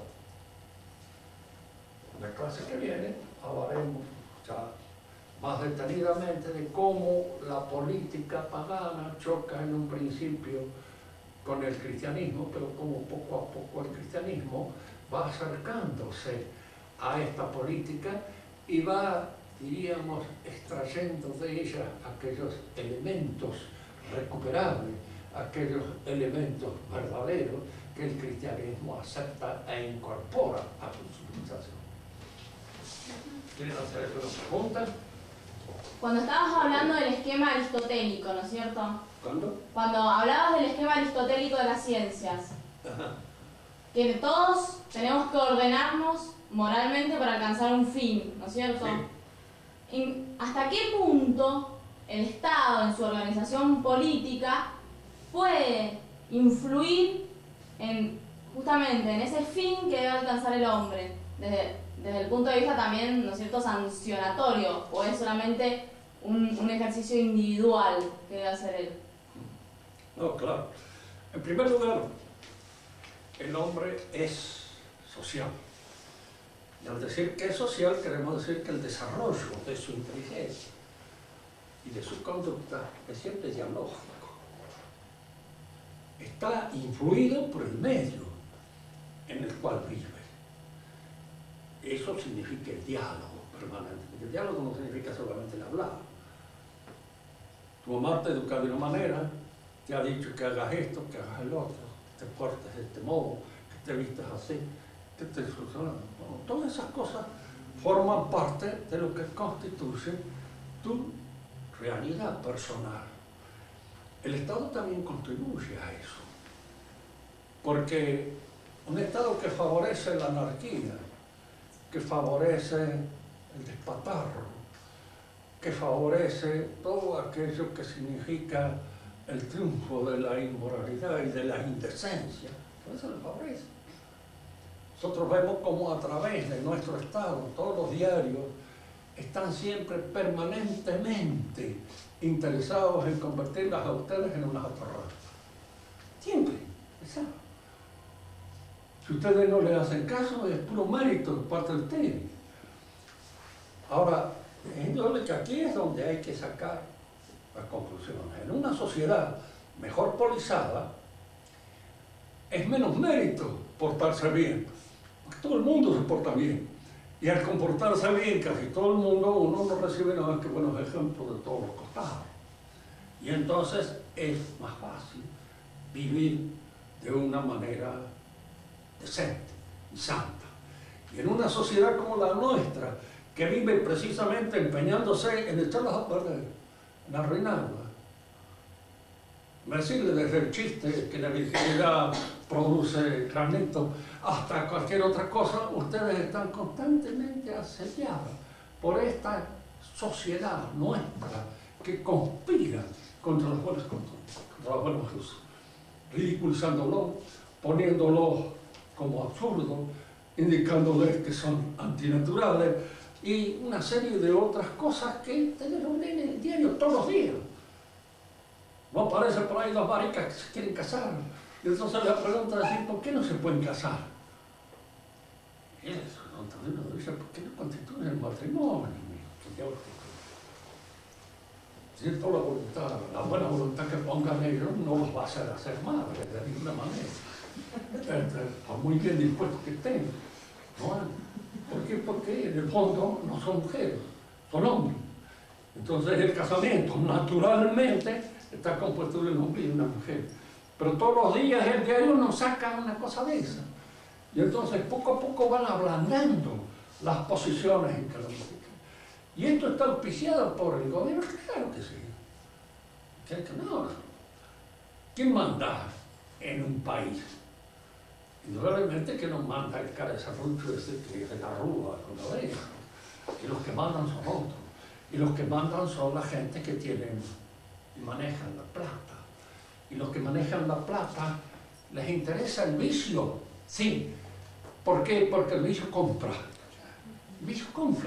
S1: En la clase que viene hablaremos ya más detenidamente de cómo la política pagana choca en un principio con el cristianismo, pero cómo poco a poco el cristianismo va acercándose a esta política y va, diríamos, extrayendo de ella aquellos elementos recuperables, aquellos elementos verdaderos que el cristianismo acepta e incorpora a su civilización. ¿Quieren hacer alguna pregunta?
S2: Cuando estabas hablando del esquema aristotélico, ¿no es cierto?
S1: ¿Cuándo?
S2: Cuando hablabas del esquema aristotélico de las ciencias,
S1: Ajá.
S2: que todos tenemos que ordenarnos moralmente para alcanzar un fin, ¿no es cierto?
S1: Sí.
S2: ¿Hasta qué punto el Estado en su organización política puede influir justamente en ese fin que debe alcanzar el hombre? Desde el punto de vista también, ¿no es cierto?, sancionatorio, o es solamente un ejercicio individual que debe hacer él.
S1: No, claro. En primer lugar, el hombre es social. Y al decir que es social, queremos decir que el desarrollo de su inteligencia y de su conducta es siempre dialógico. Está influido por el medio en el cual vive. Eso significa el diálogo permanente. El diálogo no significa solamente el hablar. Tu mamá te educa de una manera, te ha dicho que hagas esto, que hagas el otro, que te portes de este modo, que te vistas así, que te solucionas. Bueno, todas esas cosas forman parte de lo que constituye tu realidad personal. El Estado también contribuye a eso, porque un Estado que favorece la anarquía, que favorece el despatarro, que favorece todo aquello que significa el triunfo de la inmoralidad y de la indecencia, por eso lo favorece. Nosotros vemos cómo a través de nuestro Estado, todos los diarios están siempre permanentemente interesados en convertirlas a ustedes en unas atorradas. Siempre, ¿sabes? Si ustedes no le hacen caso, es puro mérito de parte de ustedes. Ahora, es indudable que aquí es donde hay que sacar las conclusiones. En una sociedad mejor polizada, es menos mérito portarse bien, porque todo el mundo se porta bien. Y al comportarse bien casi todo el mundo, uno no recibe nada más que buenos ejemplos de todos los costados. Y entonces es más fácil vivir de una manera decente y santa. Y en una sociedad como la nuestra, que vive precisamente empeñándose en echarlas a perder, en arruinarlas, decirle desde el chiste que la virginidad produce granito hasta cualquier otra cosa, ustedes están constantemente asediados por esta sociedad nuestra que conspira contra los buenos costumbres, contra los buenos usos, ridiculizándolo, poniéndolo como absurdo, indicándoles que son antinaturales y una serie de otras cosas que ustedes lo leen en el diario todos los días. No aparecen por ahí las maricas que se quieren casar. Y entonces la pregunta es decir, ¿por qué no se pueden casar? Y eso, uno dice, ¿por qué no constituyen el matrimonio? Siento la voluntad, la buena voluntad que pongan ellos no los va a hacer madres de ninguna manera. Por muy bien dispuestos que estén. ¿No? ¿Por qué? Porque en el fondo no son mujeres, son hombres. Entonces el casamiento naturalmente
S3: está compuesto de un hombre y una mujer. Pero todos los días el diario nos saca una cosa de esa. Y entonces poco a poco van ablandando las posiciones en que la música. ¿Y esto está auspiciado por el gobierno? Claro que sí. No. ¿Quién manda en un país? Indudablemente que no manda el cara de serrucho ese que se la rúa con la oreja. Y los que mandan son otros. Y los que mandan son la gente que tienen y manejan la plata. Y los que manejan la plata les interesa el vicio. Sí. ¿Por qué? Porque el vicio compra. El vicio compra.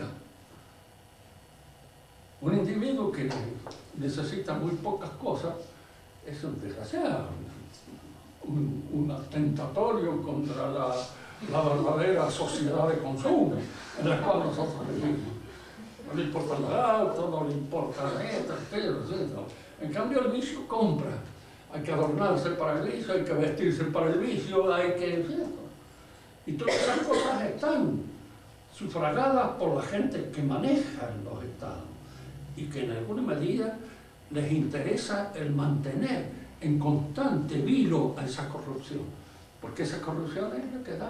S3: Un individuo que necesita muy pocas cosas es un desgraciado, un atentatorio contra la verdadera sociedad de consumo en la cual nosotros vivimos. No le importa el auto, no le importa esto, etc. En cambio el vicio compra. Hay que adornarse para el vicio, hay que vestirse para el vicio, hay que... Y todas esas cosas están sufragadas por la gente que maneja los estados y que en alguna medida les interesa el mantener en constante vilo a esa corrupción, porque esa corrupción es la que da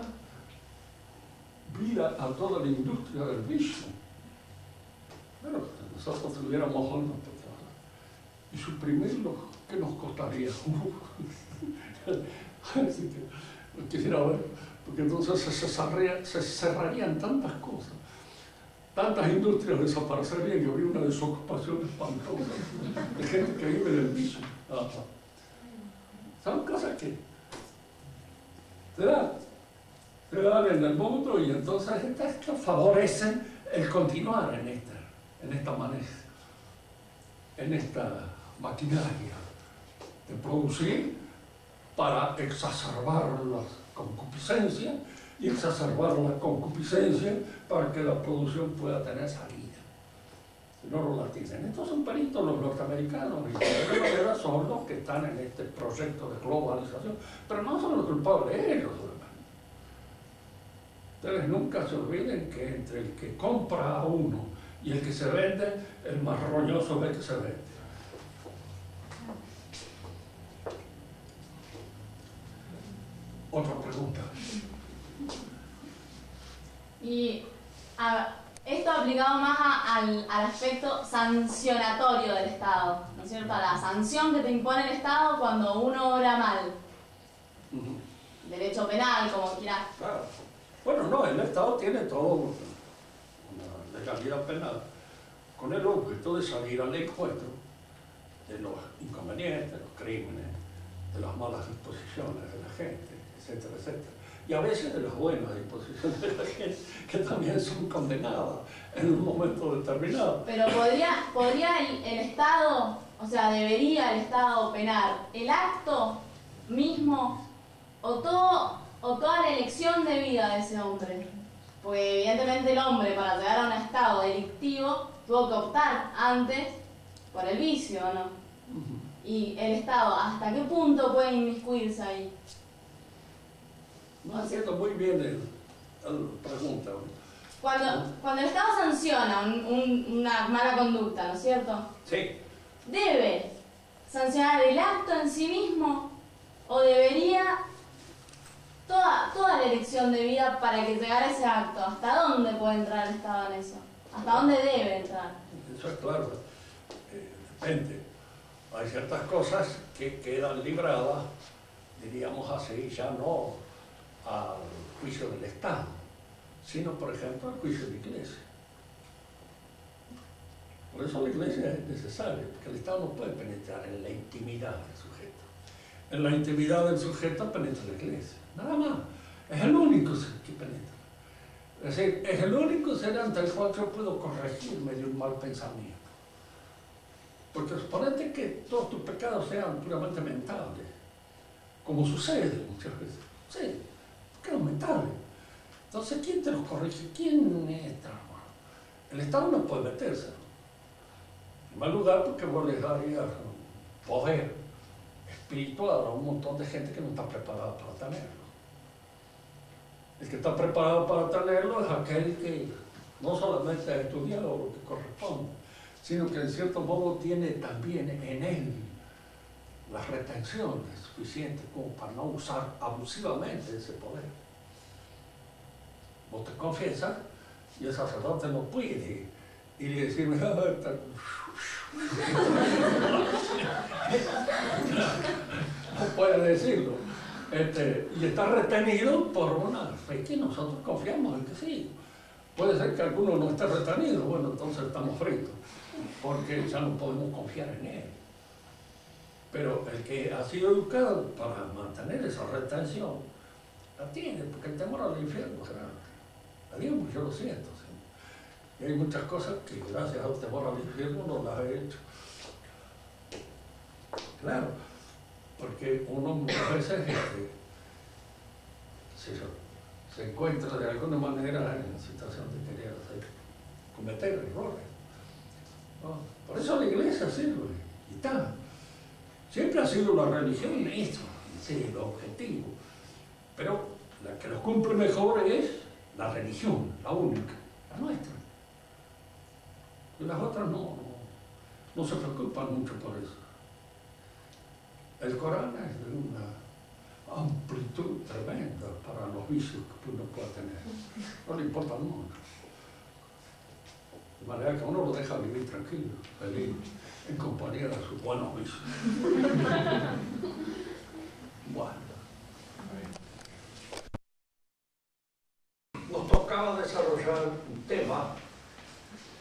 S3: vida a toda la industria del vicio. Bueno, si nosotros tuviéramos fondos para trabajar y suprimirlo, ¿qué nos costaría? Así que no quisiera ver, porque entonces se cerrarían tantas cosas, tantas industrias desaparecerían y habría una desocupación espantosa de gente que vive del vicio. Son cosas que se dan en el mundo y entonces estas favorecen el continuar en esta manera, en esta maquinaria de producir para exacerbar las concupiscencias y exacerbar la concupiscencia para que la producción pueda tener salida. Si no, no la tienen. Estos son peritos los norteamericanos y de alguna manera son los que están en este proyecto de globalización, pero no son los culpables ellos. Ustedes nunca se olviden que entre el que compra a uno y el que se vende, el más roñoso es el que se vende. Otra pregunta.
S2: Y esto aplicado más al aspecto sancionatorio del Estado, ¿no es cierto? A la sanción que te impone el Estado cuando uno obra mal. Derecho penal, como quieras.
S3: Claro. Bueno, no, el Estado tiene todo una legalidad penal con el objeto de salir al encuentro de los inconvenientes, de los crímenes, de las malas disposiciones de la gente, etcétera, etcétera. Y a veces de las buenas disposiciones de la gente, que también son condenadas en un momento determinado.
S2: Pero ¿podría el Estado, o sea, debería el Estado penar el acto mismo o toda la elección de vida de ese hombre? Porque evidentemente el hombre, para llegar a un estado delictivo, tuvo que optar antes por el vicio, ¿no? Y el Estado, ¿hasta qué punto puede inmiscuirse ahí?
S3: No entiendo muy bien la pregunta.
S2: Cuando el Estado sanciona una mala conducta, ¿no es cierto?
S3: Sí.
S2: ¿Debe sancionar el acto en sí mismo o debería toda la elección de vida para que llegara a ese acto? ¿Hasta dónde puede entrar el Estado en eso? ¿Hasta dónde debe entrar?
S3: Eso es claro. Depende. Hay ciertas cosas que quedan libradas, diríamos así, ya no al juicio del Estado, sino, por ejemplo, al juicio de la Iglesia. Por eso la Iglesia es necesaria, porque el Estado no puede penetrar en la intimidad del sujeto. En la intimidad del sujeto penetra la Iglesia, nada más. Es el único que penetra. Es decir, es el único ser ante el cual yo puedo corregirme de un mal pensamiento. Porque suponete que todos tus pecados sean puramente mentales, como sucede muchas veces. Sí, pecados mentales. Entonces, ¿quién te los corrige? ¿Quién entra? El Estado no puede meterse. En primer lugar, porque vos les darías poder espiritual a un montón de gente que no está preparada para tenerlo. El que está preparado para tenerlo es aquel que no solamente ha estudiado lo que corresponde, sino que en cierto modo tiene también en él la retención es suficiente como para no usar abusivamente ese poder. Vos te confiesas y el sacerdote no puede ir y decirme, no puede decirlo. Y está retenido por una fe que nosotros confiamos en que sí. Puede ser que alguno no esté retenido, bueno, entonces estamos fritos, porque ya no podemos confiar en él. Pero el que ha sido educado para mantener esa retención, la tiene, porque el temor al infierno es grande. A Dios, pues yo lo siento, ¿sí? Y hay muchas cosas que gracias al temor al infierno no las he hecho. Claro, porque uno muchas veces se encuentra de alguna manera en la situación de querer cometer errores, ¿no? Por eso la iglesia sirve y está. Siempre ha sido la religión eso, sí, el objetivo. Pero la que lo cumple mejor es la religión, la única, la nuestra. Y las otras no se preocupan mucho por eso. El Corán es de una amplitud tremenda para los vicios que uno pueda tener. No le importa mucho. De manera que uno lo deja vivir tranquilo, feliz, en compañía de sus buenos vicios.